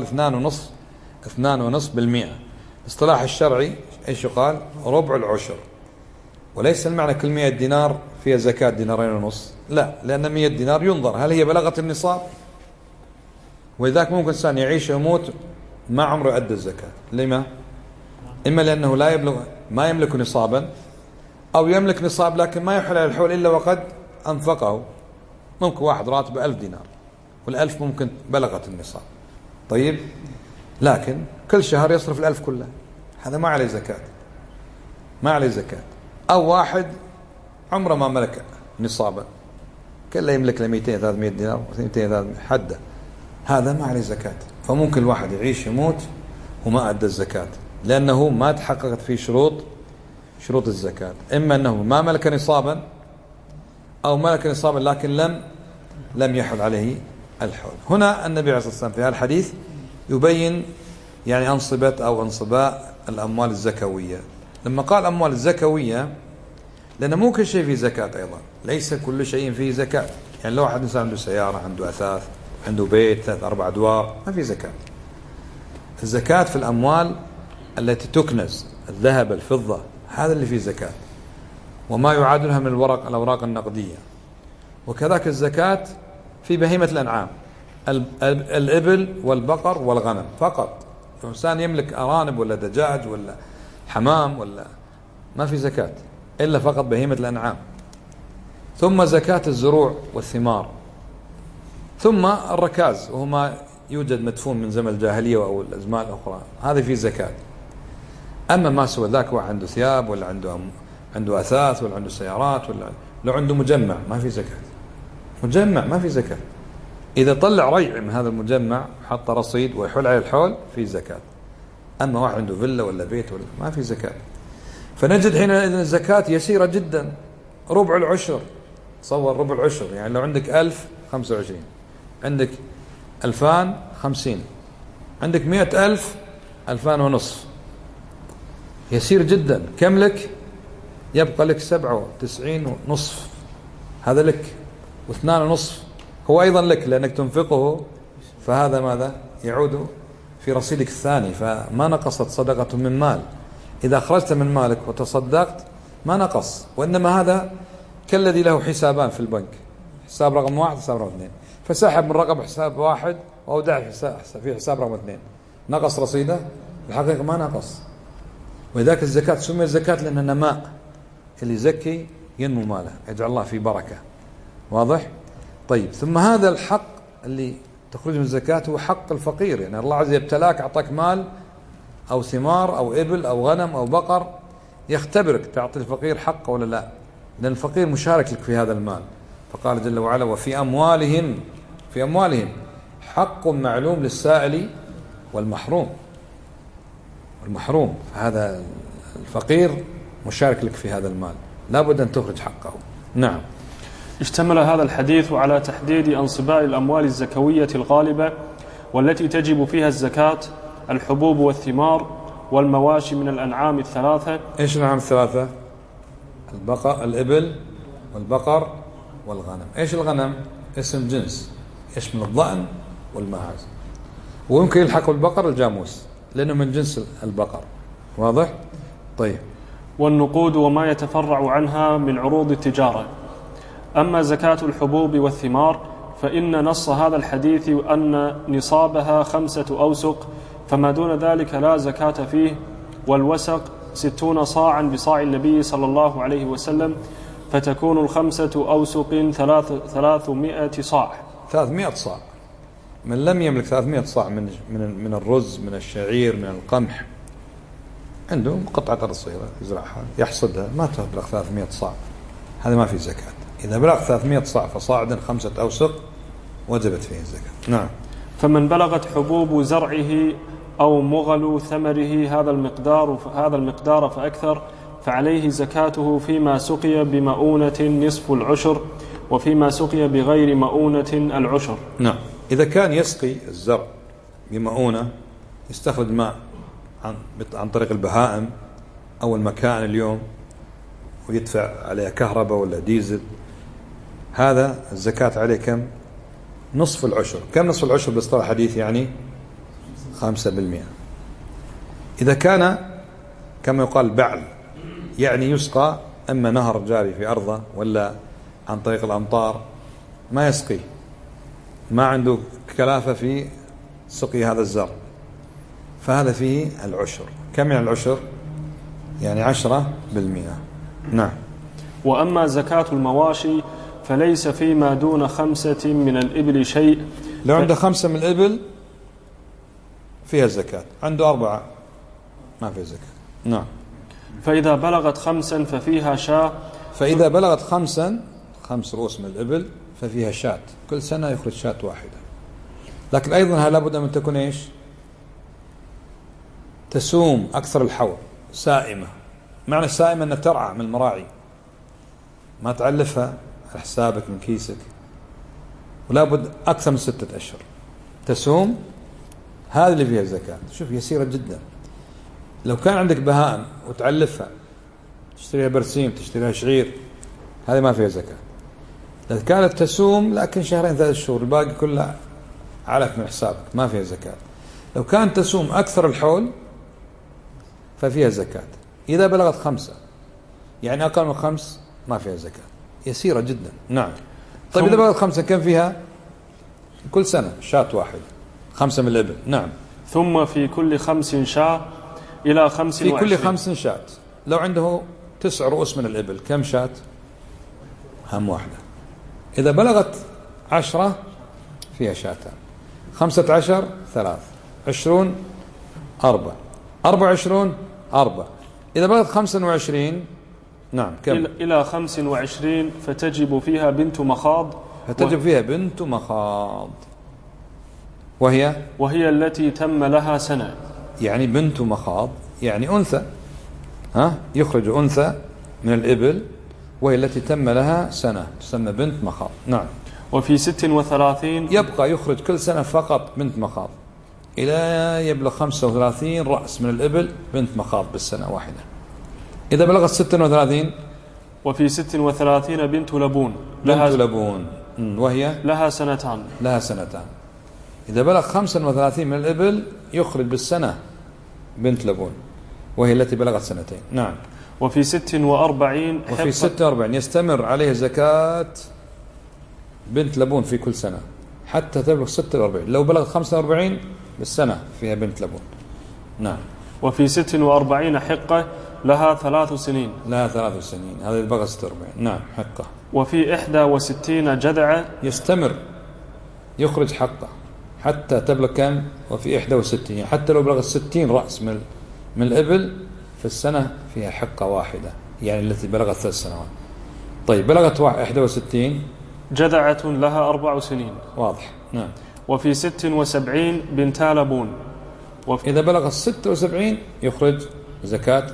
2.5%. الاصطلاح الشرعي ايش يقال؟ ربع العشر. وليس المعنى كل 100 دينار فيها زكاة 2.5 دينار، لا، لأن 100 دينار ينظر هل هي بلغت النصاب، ولذلك ممكن إنسان يعيش ويموت ما عمره أدى الزكاة. لما؟ إما لأنه لا يبلغ ما يملك نصابا، أو يملك نصاب لكن ما يحل على الحول إلا وقد أنفقه. ممكن واحد راتبه 1000 دينار وال1000 ممكن بلغت النصاب، طيب، لكن كل شهر يصرف 1000 كله، هذا ما عليه زكاة، ما عليه زكاة. أو واحد عمره ما ملك نصابا، كله يملك له 200 300 دينار 200 300 حده، هذا ما عليه زكاة. فممكن الواحد يعيش يموت وما أدى الزكاة، لأنه ما تحققت فيه شروط الزكاة. إما أنه ما ملك نصابا، أو ملك نصابا لكن لم يحل عليه الحول. هنا النبي عليه الصلاة والسلام في هذا الحديث يبين يعني أنصبة أو انصباء الأموال الزكوية. لما قال أموال الزكوية لأن مو كل شيء فيه زكاة أيضا، ليس كل شيء فيه زكاة. يعني لو واحد إنسان عنده سيارة، عنده أثاث، عنده بيت 3 4 أدوار، ما فيه زكاة. الزكاة في الأموال التي تكنز، الذهب الفضة، هذا اللي فيه زكاة، وما يعادلها من الأوراق النقدية. وكذلك الزكاة في بهيمة الأنعام، الإبل والبقر والغنم فقط. الإنسان يملك أرانب ولا دجاج ولا حمام ولا، ما في زكاة إلا فقط بهيمة الأنعام. ثم زكاة الزروع والثمار، ثم الركاز وهو ما يوجد مدفون من زمن الجاهلية أو الأزمان الأخرى، هذا فيه زكاة. أما ما سوى ذاك، واحد عنده ثياب ولا عنده أثاث ولا عنده سيارات ولا لو عنده مجمع، ما في زكاة. مجمع ما في زكاة. إذا طلع ريع من هذا المجمع حط رصيد ويحول عليه الحول في زكاة. أما واحد عنده فيلا ولا بيت ولا، ما في زكاة. فنجد حينئذ الزكاة يسيرة جدا، ربع العشر. تصور ربع العشر، يعني لو عندك 1000 25، عندك 2000 50، عندك 100,000 2500، يسير جدا. كم لك؟ يبقى لك 97.5، هذا لك، و2.5 هو أيضا لك لأنك تنفقه، فهذا ماذا؟ يعود في رصيدك الثاني، فما نقصت صدقة من مال. إذا أخرجت من مالك وتصدقت ما نقص، وإنما هذا كالذي له حسابان في البنك، حساب رقم 1 حساب رقم 2، فسحب من رقم حساب 1 وأودع في حساب رقم 2، نقص رصيده؟ الحقيقة ما نقص. ولذلك الزكاة سميت زكاة لأنها نماء، اللي يزكي ينمو ماله، يجعل الله في بركة. واضح؟ طيب، ثم هذا الحق اللي تخرج من الزكاة هو حق الفقير. يعني الله عز وجل ابتلاك، أعطاك مال أو ثمار أو إبل أو غنم أو بقر، يختبرك تعطي الفقير حقه ولا لا، لأن الفقير مشارك لك في هذا المال. فقال جل وعلا: وفي أموالهم حق معلوم للسائل والمحروم. فهذا الفقير مشارك لك في هذا المال، لا بد أن تخرج حقه. نعم. اشتمل هذا الحديث على تحديد أنصباء الأموال الزكوية الغالبة والتي تجب فيها الزكاة: الحبوب والثمار والمواشي من الأنعام الثلاثة. إيش الأنعام الثلاثة؟ الإبل والبقر والغنم. إيش الغنم؟ اسم جنس، يشمل الضأن والماعز، ويمكن يلحق البقر الجاموس لأنه من جنس البقر. واضح؟ طيب. والنقود وما يتفرع عنها من عروض التجارة. أما زكاة الحبوب والثمار فإن نص هذا الحديث أن نصابها 5 أوسق، فما دون ذلك لا زكاة فيه. والوسق 60 صاعا بصاع النبي صلى الله عليه وسلم، فتكون 5 أوسق 300 صاع. 300 صاع. من لم يملك 300 صاع من الرز، من الشعير، من القمح، عنده قطعة أرض صغيرة يزرعها يحصدها، ما تبلغ 300 صاع، هذا ما في زكاة. إذا بلغ 300 صاع فصاعدا 5 أوسق وجبت فيه الزكاة. نعم. فمن بلغت حبوب زرعه أو مغل ثمره هذا المقدار فأكثر، فعليه زكاته فيما سقي بمؤونة نصف العشر، وفيما سقي بغير مؤونة العشر. نعم. إذا كان يسقي الزرع بمؤونة، يستخرج ماء عن طريق البهائم أو المكان اليوم ويدفع عليها كهرباء ولا ديزل، هذا الزكاة عليه كم؟ نصف العشر. كم نصف العشر باصطلاح حديث؟ يعني 5%. إذا كان كما يقال بعل، يعني يسقى أما نهر جاري في أرضه ولا عن طريق الأمطار، ما يسقي، ما عنده كلافة في سقي هذا الزرع، فهذا فيه العشر. كم يعني العشر؟ يعني 10%. نعم. وأما زكاة المواشي فليس فيما دون 5 من الإبل شيء. لو عنده 5 من الإبل فيها الزكاة، عنده 4 ما فيها زكاة. نعم. فإذا بلغت 5 ففيها شاة. فإذا بلغت 5 رؤوس من الإبل ففيها شاة، كل سنة يخرج شاة واحدة. لكن أيضا لابد أن تكون إيش؟ تسوم أكثر الحول، سائمة. معنى السائمة أن ترعى من المراعي، ما تعلفها على حسابك من كيسك، ولا بد أكثر من 6 أشهر تسوم، هذا اللي فيها الزكاة. شوف يسيرة جدا. لو كان عندك بهائم وتعلفها، تشتريها برسيم، تشتريها شعير، هذه ما فيها زكاة. إذا كانت تسوم لكن 2-3 شهور، الباقي كله علف من حسابك، ما فيها زكاة. لو كانت تسوم أكثر الحول ففيها زكاة. إذا بلغت 5 يعني أقل من 5 ما فيها زكاة، يسيرة جدا. نعم. طيب إذا بلغت 5 كم فيها؟ كل سنة شاة واحد، 5 من الإبل. نعم. ثم في كل 5 شاة إلى 25. في كل 5 شاة. لو عنده 9 رؤوس من الإبل كم شاة؟ هم واحدة. إذا بلغت 10 فيها شاتان. 15 3، 20 4، 24 4. إذا بلغت 25 نعم كم؟ إلى 25 فتجب فيها بنت مخاض. فتجب فيها بنت مخاض، وهي التي تم لها سنة. يعني بنت مخاض يعني أنثى، يخرج أنثى من الإبل وهي التي تم لها سنة، تسمى بنت مخاض. نعم. وفي 36 يبقى يخرج كل سنة فقط بنت مخاض إلى يبلغ 35 رأس من الإبل بنت مخاض بالسنة واحدة. إذا بلغت 36 وفي 36 بنت لبون. بنت لبون وهي لها سنتان. إذا بلغ 35 من الإبل يخرج بالسنة بنت لبون وهي التي بلغت 2 سنين. نعم. وفي 46 وفي 46 يستمر عليه زكاة بنت لبون في كل سنة حتى تبلغ 46. لو بلغ 45 بالسنة فيها بنت لبون. نعم. وفي 46 حقة لها 3 سنين. هذا اللي بلغ 46. نعم حقة. وفي 61 جذعة يستمر يخرج حقة حتى تبلغ كم؟ وفي 61 حتى لو بلغ 60 رأس من الإبل في السنة فيها حقة واحدة، يعني التي بلغت 3 سنوات. طيب بلغت 61 جذعة لها 4 سنين. واضح. نعم. وفي 76 بنتا لبون. إذا بلغت 76 يخرج زكاة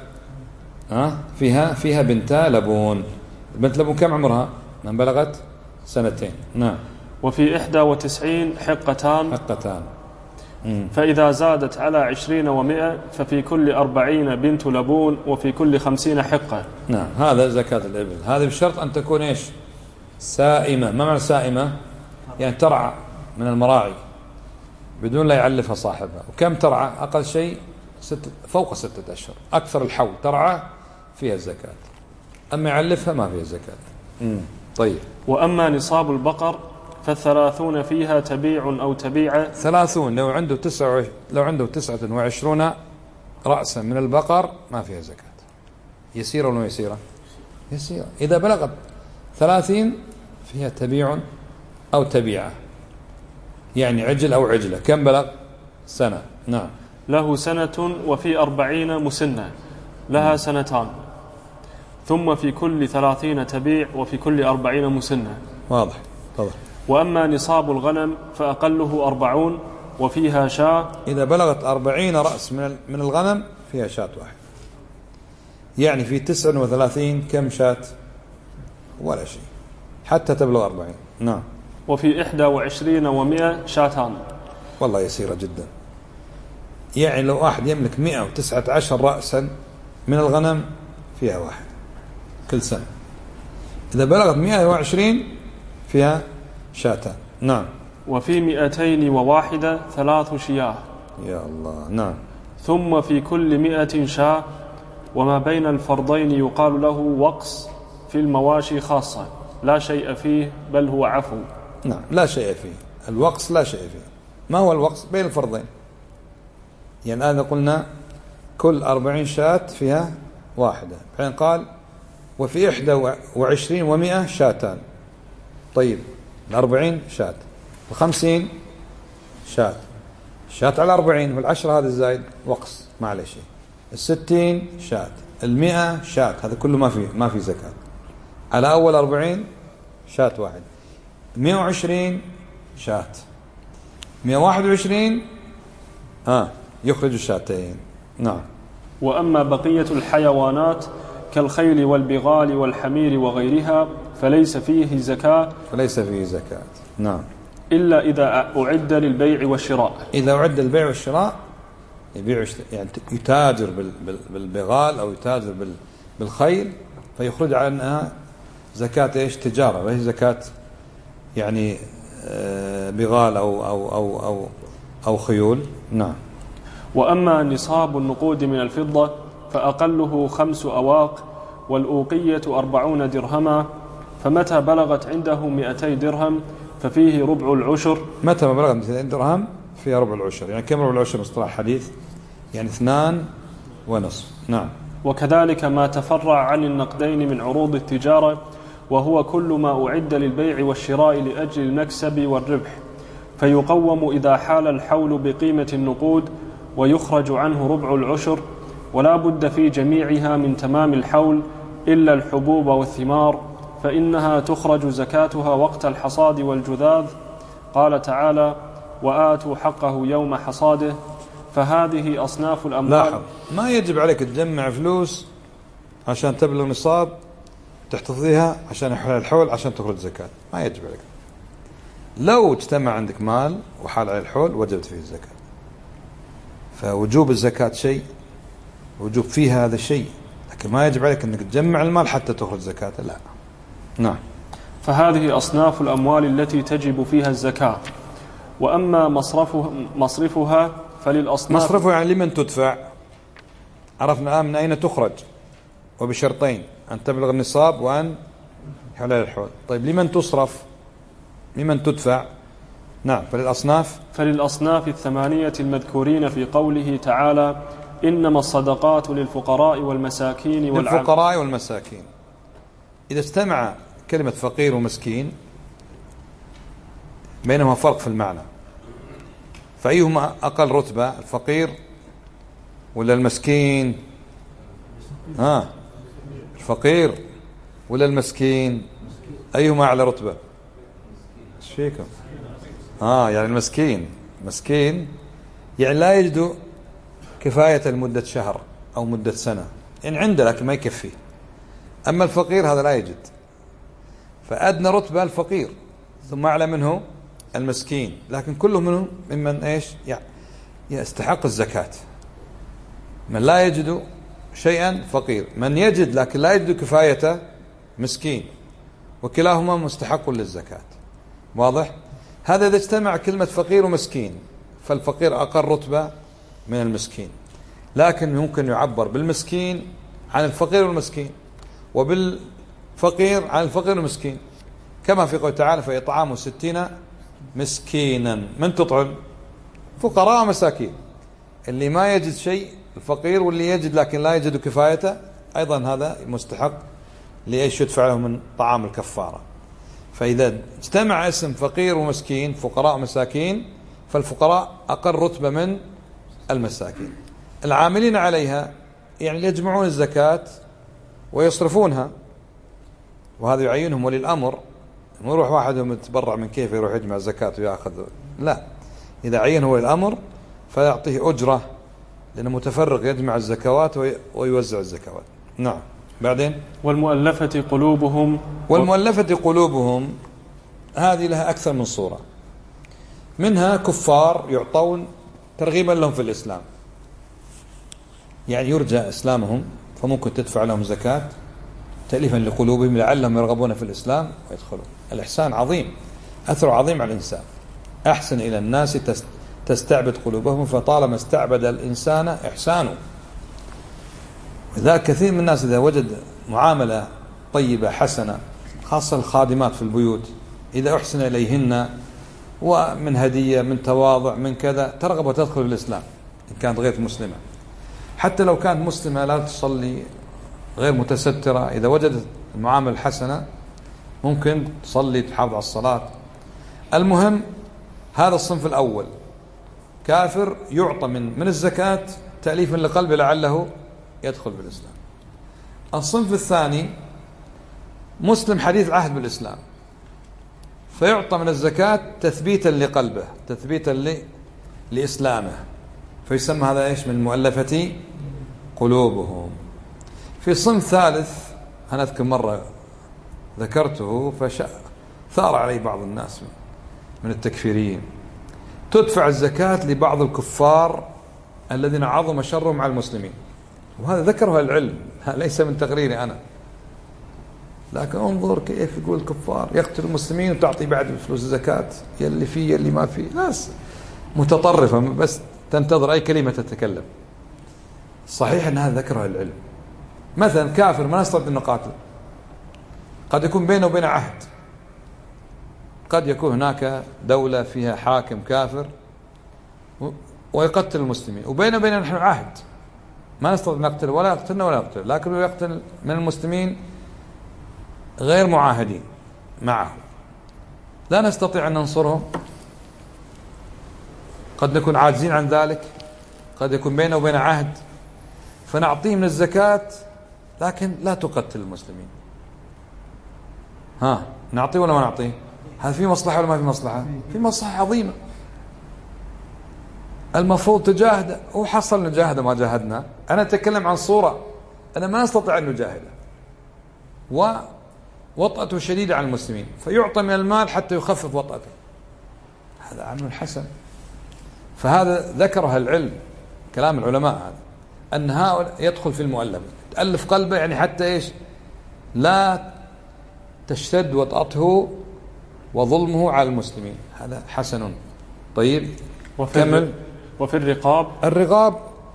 فيها بنتا لبون. بنت لبون كم عمرها؟ من بلغت 2 سنين. نعم. وفي 91 حقتان. فإذا زادت على 20 و100 ففي كل 40 بنت لبون وفي كل 50 حقة. نعم. هذا زكاة الإبل. هذا بشرط أن تكون إيش؟ سائمة. ما معنى سائمة؟ يعني ترعى من المراعي بدون لا يعلفها صاحبها. وكم ترعى؟ أقل شيء فوق 6 أشهر. أكثر الحول ترعى فيها الزكاة، أما يعلفها ما فيها زكاة. طيب. وأما نصاب البقر ف30 فيها تبيع أو تبيعة. 30 لو عنده 29 رأسا من البقر ما فيها زكاة. يسيرة ولا يسيرة؟ يسيرة. إذا بلغت 30 فيها تبيع أو تبيعة، يعني عجل أو عجلة. كم بلغ؟ 1 سنة. نعم. له 1 سنة. وفي 40 مسنة لها 2 سنين. ثم في كل 30 تبيع وفي كل 40 مسنة. واضح. طبعا. وأما نصاب الغنم فأقله 40 وفيها شاة. إذا بلغت 40 رأس من الغنم فيها شاة واحد، يعني في 39 كم شاة؟ ولا شيء حتى تبلغ 40. نعم. وفي 21 و100 شاتان. والله يسيرة جدا. يعني لو واحد يملك 119 رأسا من الغنم فيها واحد كل سنة. إذا بلغت 120 فيها شاتان. نعم. وفي 201 3 شياه. يا الله. نعم. ثم في كل 100 شاة. وما بين الفرضين يقال له وقص في المواشي خاصة، لا شيء فيه بل هو عفو. نعم. لا شيء فيه. الوقص لا شيء فيه. ما هو الوقص؟ بين الفرضين. يعني الآن قلنا كل 40 شاة فيها واحدة، حين قال وفي 21 و100 شاتان. طيب 40 شاة، 50 شاة، شاة على 40 والعشرة هذا الزايد وقص ما عليه شيء. 60 شاة، 100 شاة، هذا كله ما في زكاة. على أول 40 شاة واحد. 120 شاة، 121 يخرج الشاتين. نعم. وأما بقية الحيوانات كالخيل والبغال والحمير وغيرها فليس فيه زكاة. نعم. إلا إذا أعد للبيع والشراء. إذا أعد البيع والشراء يبيع، يعني يتاجر بالبغال أو يتاجر بالخيل فيخرج عنها زكاة إيش؟ تجارة، وهي زكاة يعني بغال أو خيول. نعم. وأما نصاب النقود من الفضة فأقله 5 أواق، والأوقية 40 درهما، فمتى بلغت عنده 200 درهم ففيه ربع العشر. متى ما بلغت 200 درهم فيها ربع العشر. يعني كم ربع العشر مصطلح حديث؟ يعني 2.5. نعم. وكذلك ما تفرع عن النقدين من عروض التجارة، وهو كل ما أعد للبيع والشراء لأجل المكسب والربح، فيقوم إذا حال الحول بقيمة النقود، ويخرج عنه ربع العشر، ولا بد في جميعها من تمام الحول إلا الحبوب والثمار، فإنها تخرج زكاتها وقت الحصاد والجذاذ. قال تعالى: وآتوا حقه يوم حصاده. فهذه أصناف الأموال. لاحظ، ما يجب عليك تجمع فلوس عشان تبلغ نصاب تحتفظيها عشان يحول الحول عشان تخرج زكاة، ما يجب عليك. لو اجتمع عندك مال وحال على الحول وجبت فيه الزكاة. فوجوب الزكاة شيء، وجوب فيها هذا شيء، لكن ما يجب عليك انك تجمع المال حتى تخرج زكاة، لا. نعم. فهذه أصناف الأموال التي تجب فيها الزكاة. وأما مصرفها فللأصناف. مصرفها يعني لمن تدفع؟ عرفنا من أين تخرج، وبشرطين: أن تبلغ النصاب وأن يحول الحول. طيب لمن تصرف؟ لمن تدفع؟ نعم. فللأصناف 8 المذكورين في قوله تعالى: إنما الصدقات للفقراء والمساكين للفقراء والمساكين. إذا اجتمع كلمة فقير ومسكين بينهما فرق في المعنى، فأيهما أقل رتبة، الفقير ولا المسكين؟ الفقير ولا المسكين؟ أيهما أعلى رتبة؟ ايش فيكم؟ يعني المسكين. مسكين يعني لا يجد كفاية لمدة شهر أو مدة سنة، يعني عنده لكن ما يكفيه. أما الفقير هذا لا يجد، فأدنى رتبة الفقير، ثم أعلى منه المسكين، لكن كله منهم ممن إيش يعني يستحق الزكاة. من لا يجد شيئا فقير، من يجد لكن لا يجد كفايته مسكين، وكلاهما مستحق للزكاة. واضح؟ هذا إذا اجتمع كلمة فقير ومسكين، فالفقير أقل رتبة من المسكين، لكن ممكن يعبر بالمسكين عن الفقير والمسكين، وبالفقير عن الفقير والمسكين، كما في قوله تعالى: فإطعام 60 مسكينا. من تطعم؟ فقراء ومساكين. اللي ما يجد شيء الفقير، واللي يجد لكن لا يجد كفايته أيضا هذا مستحق لإيش يدفع له من طعام الكفارة. فإذا اجتمع اسم فقير ومسكين، فقراء ومساكين، فالفقراء أقل رتبة من المساكين. العاملين عليها يعني يجمعون الزكاة ويصرفونها، وهذا يعينهم ولي الأمر. مو يروح واحدهم يتبرع من كيف يروح يجمع الزكاة ويأخذ، لا، إذا عينه ولي الأمر فيعطيه أجرة، لأنه متفرغ يجمع الزكوات ويوزع الزكوات. نعم. بعدين والمؤلفة قلوبهم هذه لها أكثر من صورة. منها كفار يعطون ترغيبا لهم في الإسلام، يعني يرجى إسلامهم فممكن تدفع لهم زكاة تأليفا لقلوبهم لعلهم يرغبون في الإسلام ويدخلون. الإحسان عظيم، أثر عظيم على الإنسان. أحسن إلى الناس تستعبد قلوبهم، فطالما استعبد الإنسان إحسانه. وذلك كثير من الناس إذا وجد معاملة طيبة حسنة، خاصة الخادمات في البيوت، إذا أحسن إليهن ومن هدية من تواضع من كذا، ترغب وتدخل في الإسلام إن كانت غير مسلمة. حتى لو كانت مسلمة لا تصلي، غير متسترة، إذا وجدت المعاملة الحسنة ممكن تصلي، تحافظ على الصلاة. المهم هذا الصنف الأول كافر يعطى من الزكاة تأليفا لقلبه لعله يدخل بالإسلام. الصنف الثاني مسلم حديث عهد بالإسلام، فيعطى من الزكاة تثبيتا لقلبه، تثبيتا لإسلامه، فيسمى هذا إيش؟ من المؤلفة قلوبهم. في صنف ثالث أنا أذكر مرة ذكرته ثار علي بعض الناس من التكفيريين، تدفع الزكاة لبعض الكفار الذين عظم شرهم على المسلمين، وهذا ذكره العلم، ليس من تقريري أنا، لكن انظر كيف يقول الكفار يقتل المسلمين وتعطي بعد فلوس الزكاة، يلي فيه يلي ما فيه. ناس متطرفة بس تنتظر أي كلمة تتكلم. صحيح أن هذا ذكره العلم. مثلا كافر ما نستطيع أن نقاتل، قد يكون بينه وبين عهد، قد يكون هناك دولة فيها حاكم كافر ويقتل المسلمين، وبينه وبين نحن عهد ما نستطيع نقتل ولا يقتلنا ولا يقتل، لكنه يقتل من المسلمين غير معاهدين معه، لا نستطيع أن ننصرهم، قد نكون عاجزين عن ذلك، قد يكون بينه وبين عهد، فنعطيه من الزكاة لكن لا تقتل المسلمين. نعطيه ولا ما نعطيه؟ هل في مصلحة ولا ما في مصلحة؟ في مصلحة عظيمة، المفروض تجاهده. هو حصل نجاهده ما جاهدنا، أنا أتكلم عن صورة أنا ما أستطيع أن نجاهده ووطأته شديدة على المسلمين، فيعطى من المال حتى يخفف وطأته، هذا عمل حسن. فهذا ذكرها العلم، كلام العلماء هذا، أن هؤلاء يدخل في المؤلف، تألف قلبه يعني حتى إيش لا تشتد وطأته وظلمه على المسلمين، هذا حسن. طيب كمل. وفي الرقاب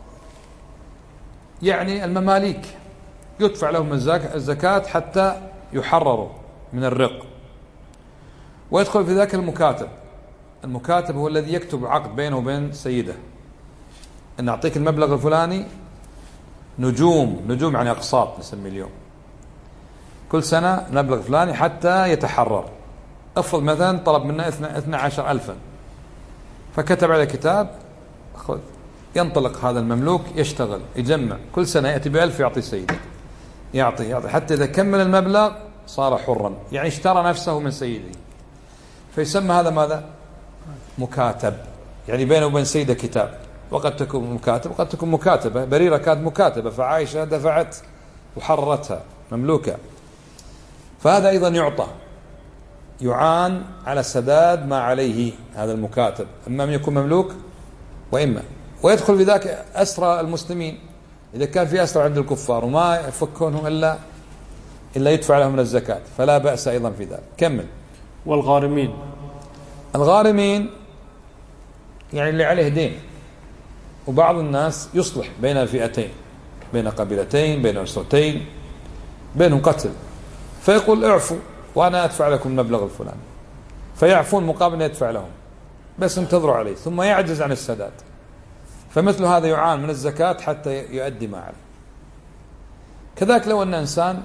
يعني المماليك يدفع لهم الزكاة حتى يحرروا من الرق. ويدخل في ذاك المكاتب هو الذي يكتب عقد بينه وبين سيده، أن أعطيك المبلغ الفلاني، نجوم يعني أقساط نسميه اليوم، كل سنة مبلغ فلاني حتى يتحرر. افرض مثلا طلب منا 12,000، فكتب على كتاب، خذ. ينطلق هذا المملوك يشتغل يجمع، كل سنة يأتي ب1000 يعطي سيده، يعطي حتى إذا كمل المبلغ صار حرا، يعني اشترى نفسه من سيده. فيسمى هذا ماذا؟ مكاتب، يعني بينه وبين سيده كتاب. وقد تكون مكاتب وقد تكون مكاتبة. بريرة كانت مكاتبة، فعائشة دفعت وحررتها مملوكة. فهذا أيضا يعان على سداد ما عليه هذا المكاتب، إما أن يكون مملوك وإما. ويدخل في ذاك أسرى المسلمين، إذا كان في أسرى عند الكفار وما يفكونهم إلا يدفع لهم من الزكاة، فلا بأس أيضا في ذلك. كمل. الغارمين يعني اللي عليه دين، وبعض الناس يصلح بين الفئتين، بين قبيلتين، بين أسرتين، بينهم قتل، فيقول اعفوا وأنا أدفع لكم المبلغ الفلاني، فيعفون مقابل يدفع لهم، بس انتظروا عليه، ثم يعجز عن السداد، فمثل هذا يعان من الزكاة حتى يؤدي ما عليه. كذلك لو أن إنسان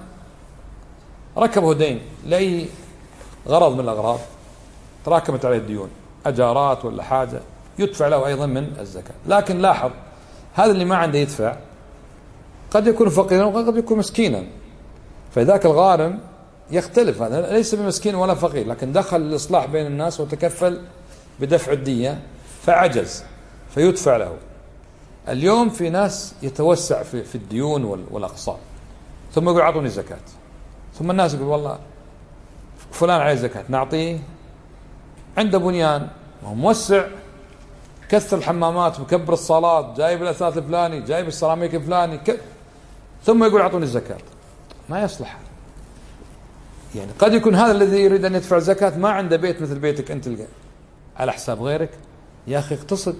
ركبه دين لأي غرض من الأغراض، تراكمت عليه الديون، أجارات ولا حاجة، يدفع له أيضا من الزكاة. لكن لاحظ، هذا اللي ما عنده يدفع قد يكون فقيرا وقد يكون مسكينا، فذاك الغارم يختلف، هذا ليس بمسكين ولا فقير، لكن دخل الإصلاح بين الناس وتكفل بدفع الدية فعجز، فيدفع له. اليوم في ناس يتوسع في الديون والأقساط، ثم يقول أعطوني زكاة، ثم الناس يقول والله فلان عليه زكاة نعطيه، عنده بنيان وهو موسع، كثر الحمامات، مكبر الصالات، جايب الأثاث الفلاني، جايب السيراميك الفلاني، ثم يقول أعطوني الزكاة، ما يصلح. يعني قد يكون هذا الذي يريد أن يدفع الزكاة ما عنده بيت مثل بيتك أنت على حساب غيرك. يا أخي اقتصد.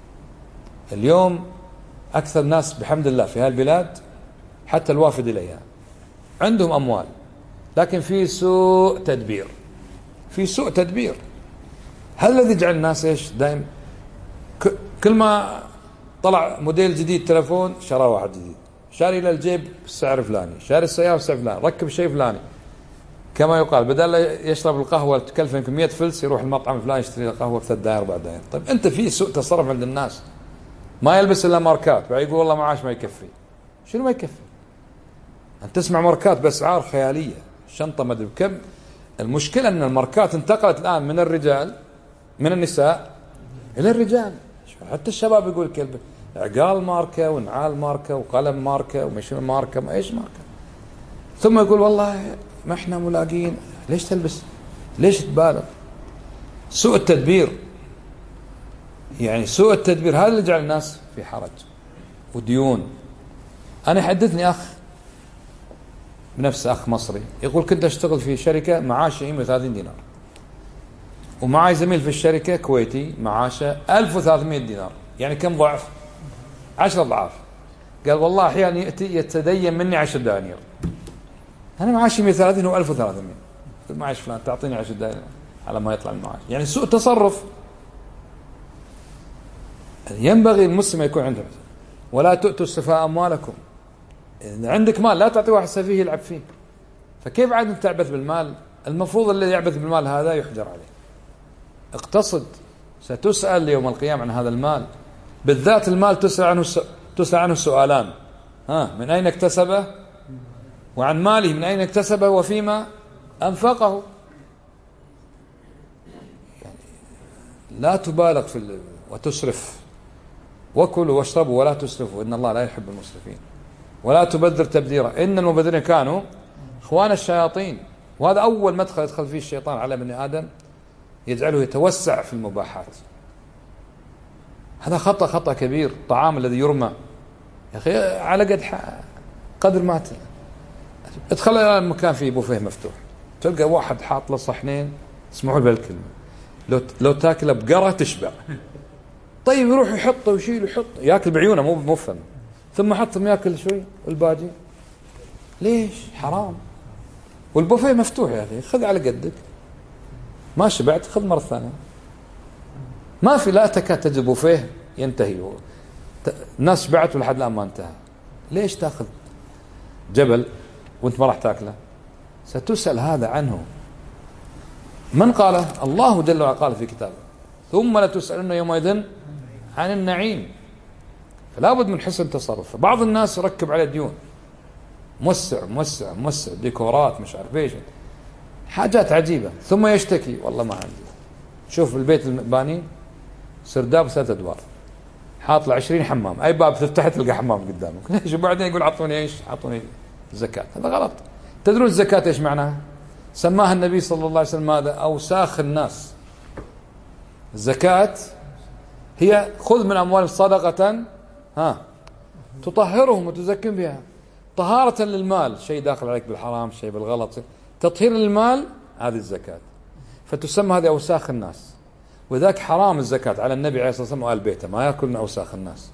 اليوم أكثر ناس بحمد الله في هالبلاد حتى الوافد إليها عندهم أموال، لكن في سوء تدبير. هل الذي يجعل الناس إيش دائم كل ما طلع موديل جديد تلفون شرى واحد جديد، شاري إلى الجيب بالسعر فلاني، شاري السيارة بالسعر فلاني، ركب شيء فلاني، كما يقال بدل يشرب القهوة تكلفه يمكن 100 فلس، يروح المطعم الفلاني يشتري القهوة ب3 دنانير 4 دنانير. طيب أنت في سوء تصرف عند الناس، ما يلبس إلا ماركات، يقول والله معاش ما يكفي. شنو ما يكفي؟ أنت تسمع ماركات بأسعار خيالية، شنطة ما أدري بكم. المشكلة أن الماركات انتقلت الآن من النساء إلى الرجال. حتى الشباب يقول كلمة عقال ماركة ونعال ماركة وقلم ماركة ومشي ماركة ما إيش ماركة، ثم يقول والله ما إحنا ملاقين. ليش تلبس؟ ليش تبالغ؟ سوء التدبير، يعني سوء التدبير هذا اللي يجعل الناس في حرج وديون. أنا حدثني أخ بنفس أخ مصري يقول كنت أشتغل في شركة معاشي 130 دينار، ومعي زميل في الشركة كويتي معاشه 1300 دينار، يعني كم ضعف؟ 10 أضعاف. قال والله أحيانا يأتي يتدين مني 10 دنانير، أنا معاشي 130 و 1300، معاش فلان تعطيني 10 دنانير على ما يطلع المعاش. يعني سوء تصرف. ينبغي المسلم يكون عنده. ولا تؤتوا السفهاء أموالكم، عندك مال لا تعطي واحد سفيه يلعب فيه. فكيف عاد تعبث بالمال؟ المفروض الذي يعبث بالمال هذا يحجر عليه. اقتصد، ستسأل يوم القيامة عن هذا المال، بالذات المال تسأل عنه سؤالان: من أين اكتسبه؟ وعن ماله من أين اكتسبه وفيما أنفقه. يعني لا تبالغ وتسرف. وكلوا واشربوا ولا تسرفوا إن الله لا يحب المسرفين. ولا تبذر تبذيرا إن المبذرين كانوا إخوان الشياطين. وهذا أول مدخل يدخل فيه الشيطان على ابن آدم، يجعله يتوسع في المباحات. هذا خطأ كبير. الطعام الذي يرمى يا أخي على قدر ما ادخل إلى مكان فيه بوفيه مفتوح، تلقى واحد حاط له صحنين، اسمعوا بالكلمة، لو تاكله بقرة تشبع. طيب يروح يحط ويشيل ويحط، ياكل بعيونه مو فم، ثم حط ثم ياكل شوي والباقي. ليش؟ حرام. والبوفيه مفتوح يا أخي، خذ على قدك، ما شبعت خذ مرة ثانية. ما في، لا تكاد تجد بوفيه ينتهي، الناس شبعت ولحد الآن ما انتهى. ليش تأخذ جبل وانت ما راح تاكله؟ ستسأل هذا عنه. من قاله؟ الله جل وعلا قال في كتابه: ثم لتسألن يومئذ عن النعيم. فلا بد من حسن تصرف. بعض الناس يركب على ديون، موسع ديكورات مش عارف ايش، حاجات عجيبة، ثم يشتكي: والله ما عندي. شوف البيت الباني سرداب 3 أدوار، حاط له 20 حمام، اي باب تفتح تلقى حمام قدامك. ليش؟ وبعدين يقول اعطوني ايش؟ اعطوني زكاة. هذا غلط. تدرون الزكاة ايش معناها؟ سماها النبي صلى الله عليه وسلم ماذا؟ أوساخ الناس. الزكاة هي خذ من أموالهم صدقة تطهرهم وتزكم بها. طهارة للمال، شيء داخل عليك بالحرام، شيء بالغلط، تطهير للمال، هذه الزكاة. فتسمى هذه أوساخ الناس. وذاك حرام الزكاة على النبي عليه الصلاة والسلام وآل بيته، ما يأكل من أوساخ الناس.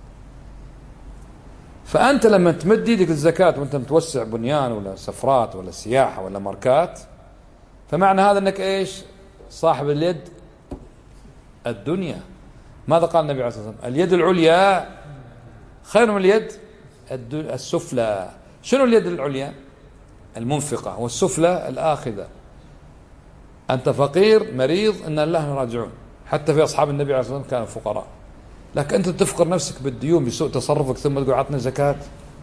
فأنت لما تمد يدك الزكاة وأنت متوسع بنيان ولا سفرات ولا سياحة ولا ماركات، فمعنى هذا أنك إيش؟ صاحب اليد الدنيا. ماذا قال النبي عليه الصلاة والسلام؟ اليد العليا خير من اليد السفلى. شنو اليد العليا؟ المنفقة، والسفلى الآخذة. أنت فقير مريض إن الله راجعون. حتى في أصحاب النبي عليه الصلاة والسلام كانوا فقراء، لكن أنت تفقر نفسك بالديون بسوء تصرفك ثم تقول عطني زكاة.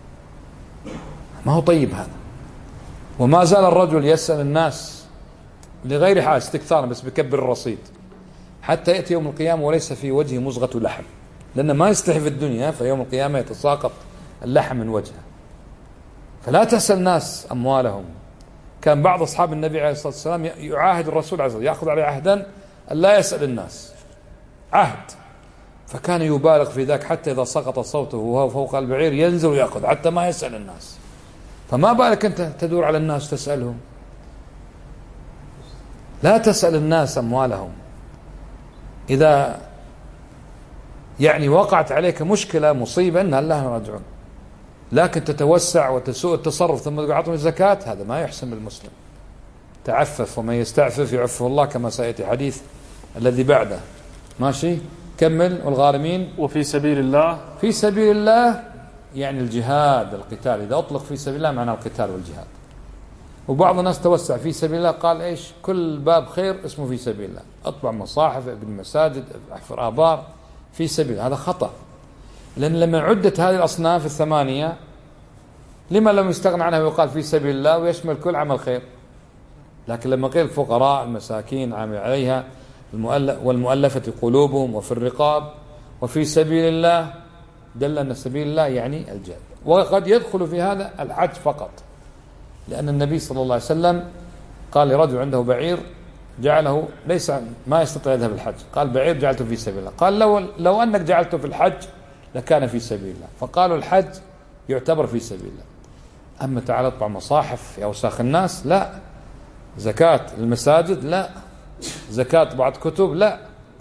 ما هو طيب هذا. وما زال الرجل يسأل الناس لغير حاجة استكثارا، بس بكبر الرصيد، حتى يأتي يوم القيامة وليس في وجهه مزغة لحم، لأنه ما يستحي في الدنيا، فيوم القيامة يتساقط اللحم من وجهه. فلا تسأل الناس أموالهم. كان بعض أصحاب النبي عليه الصلاة والسلام يعاهد الرسول عليه الصلاة والسلام، يأخذ عليه عهدا أن لا يسأل الناس، عهد. فكان يبالغ في ذاك، حتى إذا سقط صوته وهو فوق البعير ينزل ويأخذ حتى ما يسأل الناس. فما بالك أنت تدور على الناس تسألهم؟ لا تسأل الناس أموالهم. إذا يعني وقعت عليك مشكلة مصيبة إن الله راجعون، لكن تتوسع وتسوء التصرف ثم تقول أعطوني الزكاة، هذا ما يحسن بالمسلم. تعفف، ومن يستعفف يعفه الله، كما سيأتي حديث الذي بعده. ماشي، كمل. والغارمين وفي سبيل الله. في سبيل الله يعني الجهاد، القتال. إذا أطلق في سبيل الله معنى القتال والجهاد. وبعض الناس توسع في سبيل الله، قال إيش؟ كل باب خير اسمه في سبيل الله، أطبع مصاحف، ابن مساجد، أحفر آبار في سبيل. هذا خطأ، لأن لما عدت هذه الأصناف الثمانية لما لم يستغنى عنها ويقال في سبيل الله ويشمل كل عمل خير؟ لكن لما قيل الفقراء المساكين عامل عليها والمؤلفة قلوبهم وفي الرقاب وفي سبيل الله، دل أن سبيل الله يعني الجهاد. وقد يدخل في هذا الحج فقط، لأن النبي صلى الله عليه وسلم قال لرجل عنده بعير جعله ليس ما يستطيع يذهب الحج، قال بعير جعلته في سبيل الله، قال لو أنك جعلته في الحج لكان في سبيل الله. فقالوا الحج يعتبر في سبيل الله. أما تعال اطبع مصاحف في أوساخ الناس، لا. زكاة المساجد، لا. زكاة بعض كتب، لا.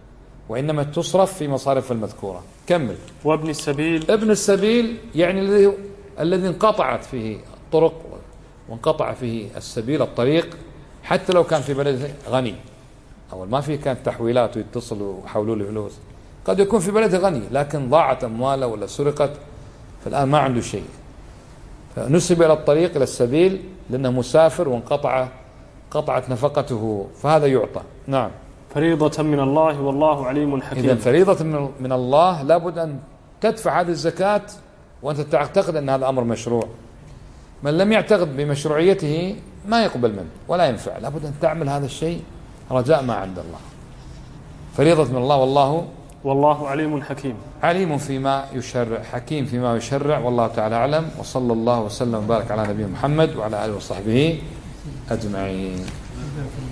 وإنما تصرف في مصارف المذكورة. كمل. وابن السبيل. ابن السبيل يعني الذي انقطعت فيه الطرق وانقطع فيه السبيل الطريق، حتى لو كان في بلد غني، أول ما فيه كانت تحويلات ويتصلوا وحولوا له فلوس، قد يكون في بلد غني لكن ضاعت أمواله ولا سرقت، فالآن ما عنده شيء، فنسب إلى الطريق إلى السبيل لأنه مسافر قطعت نفقته، فهذا يعطى. نعم. فريضة من الله والله عليم حكيم. إذن فريضة من الله، لابد أن تدفع هذه الزكاة وأنت تعتقد أن هذا أمر مشروع. من لم يعتقد بمشروعيته ما يقبل منه ولا ينفع، لابد أن تعمل هذا الشيء رجاء ما عند الله. فريضة من الله والله عليم حكيم. عليم فيما يشرع، حكيم فيما يشرع، والله تعالى أعلم. وصلى الله وسلم وبارك على نبينا محمد وعلى آله وصحبه أجمعين.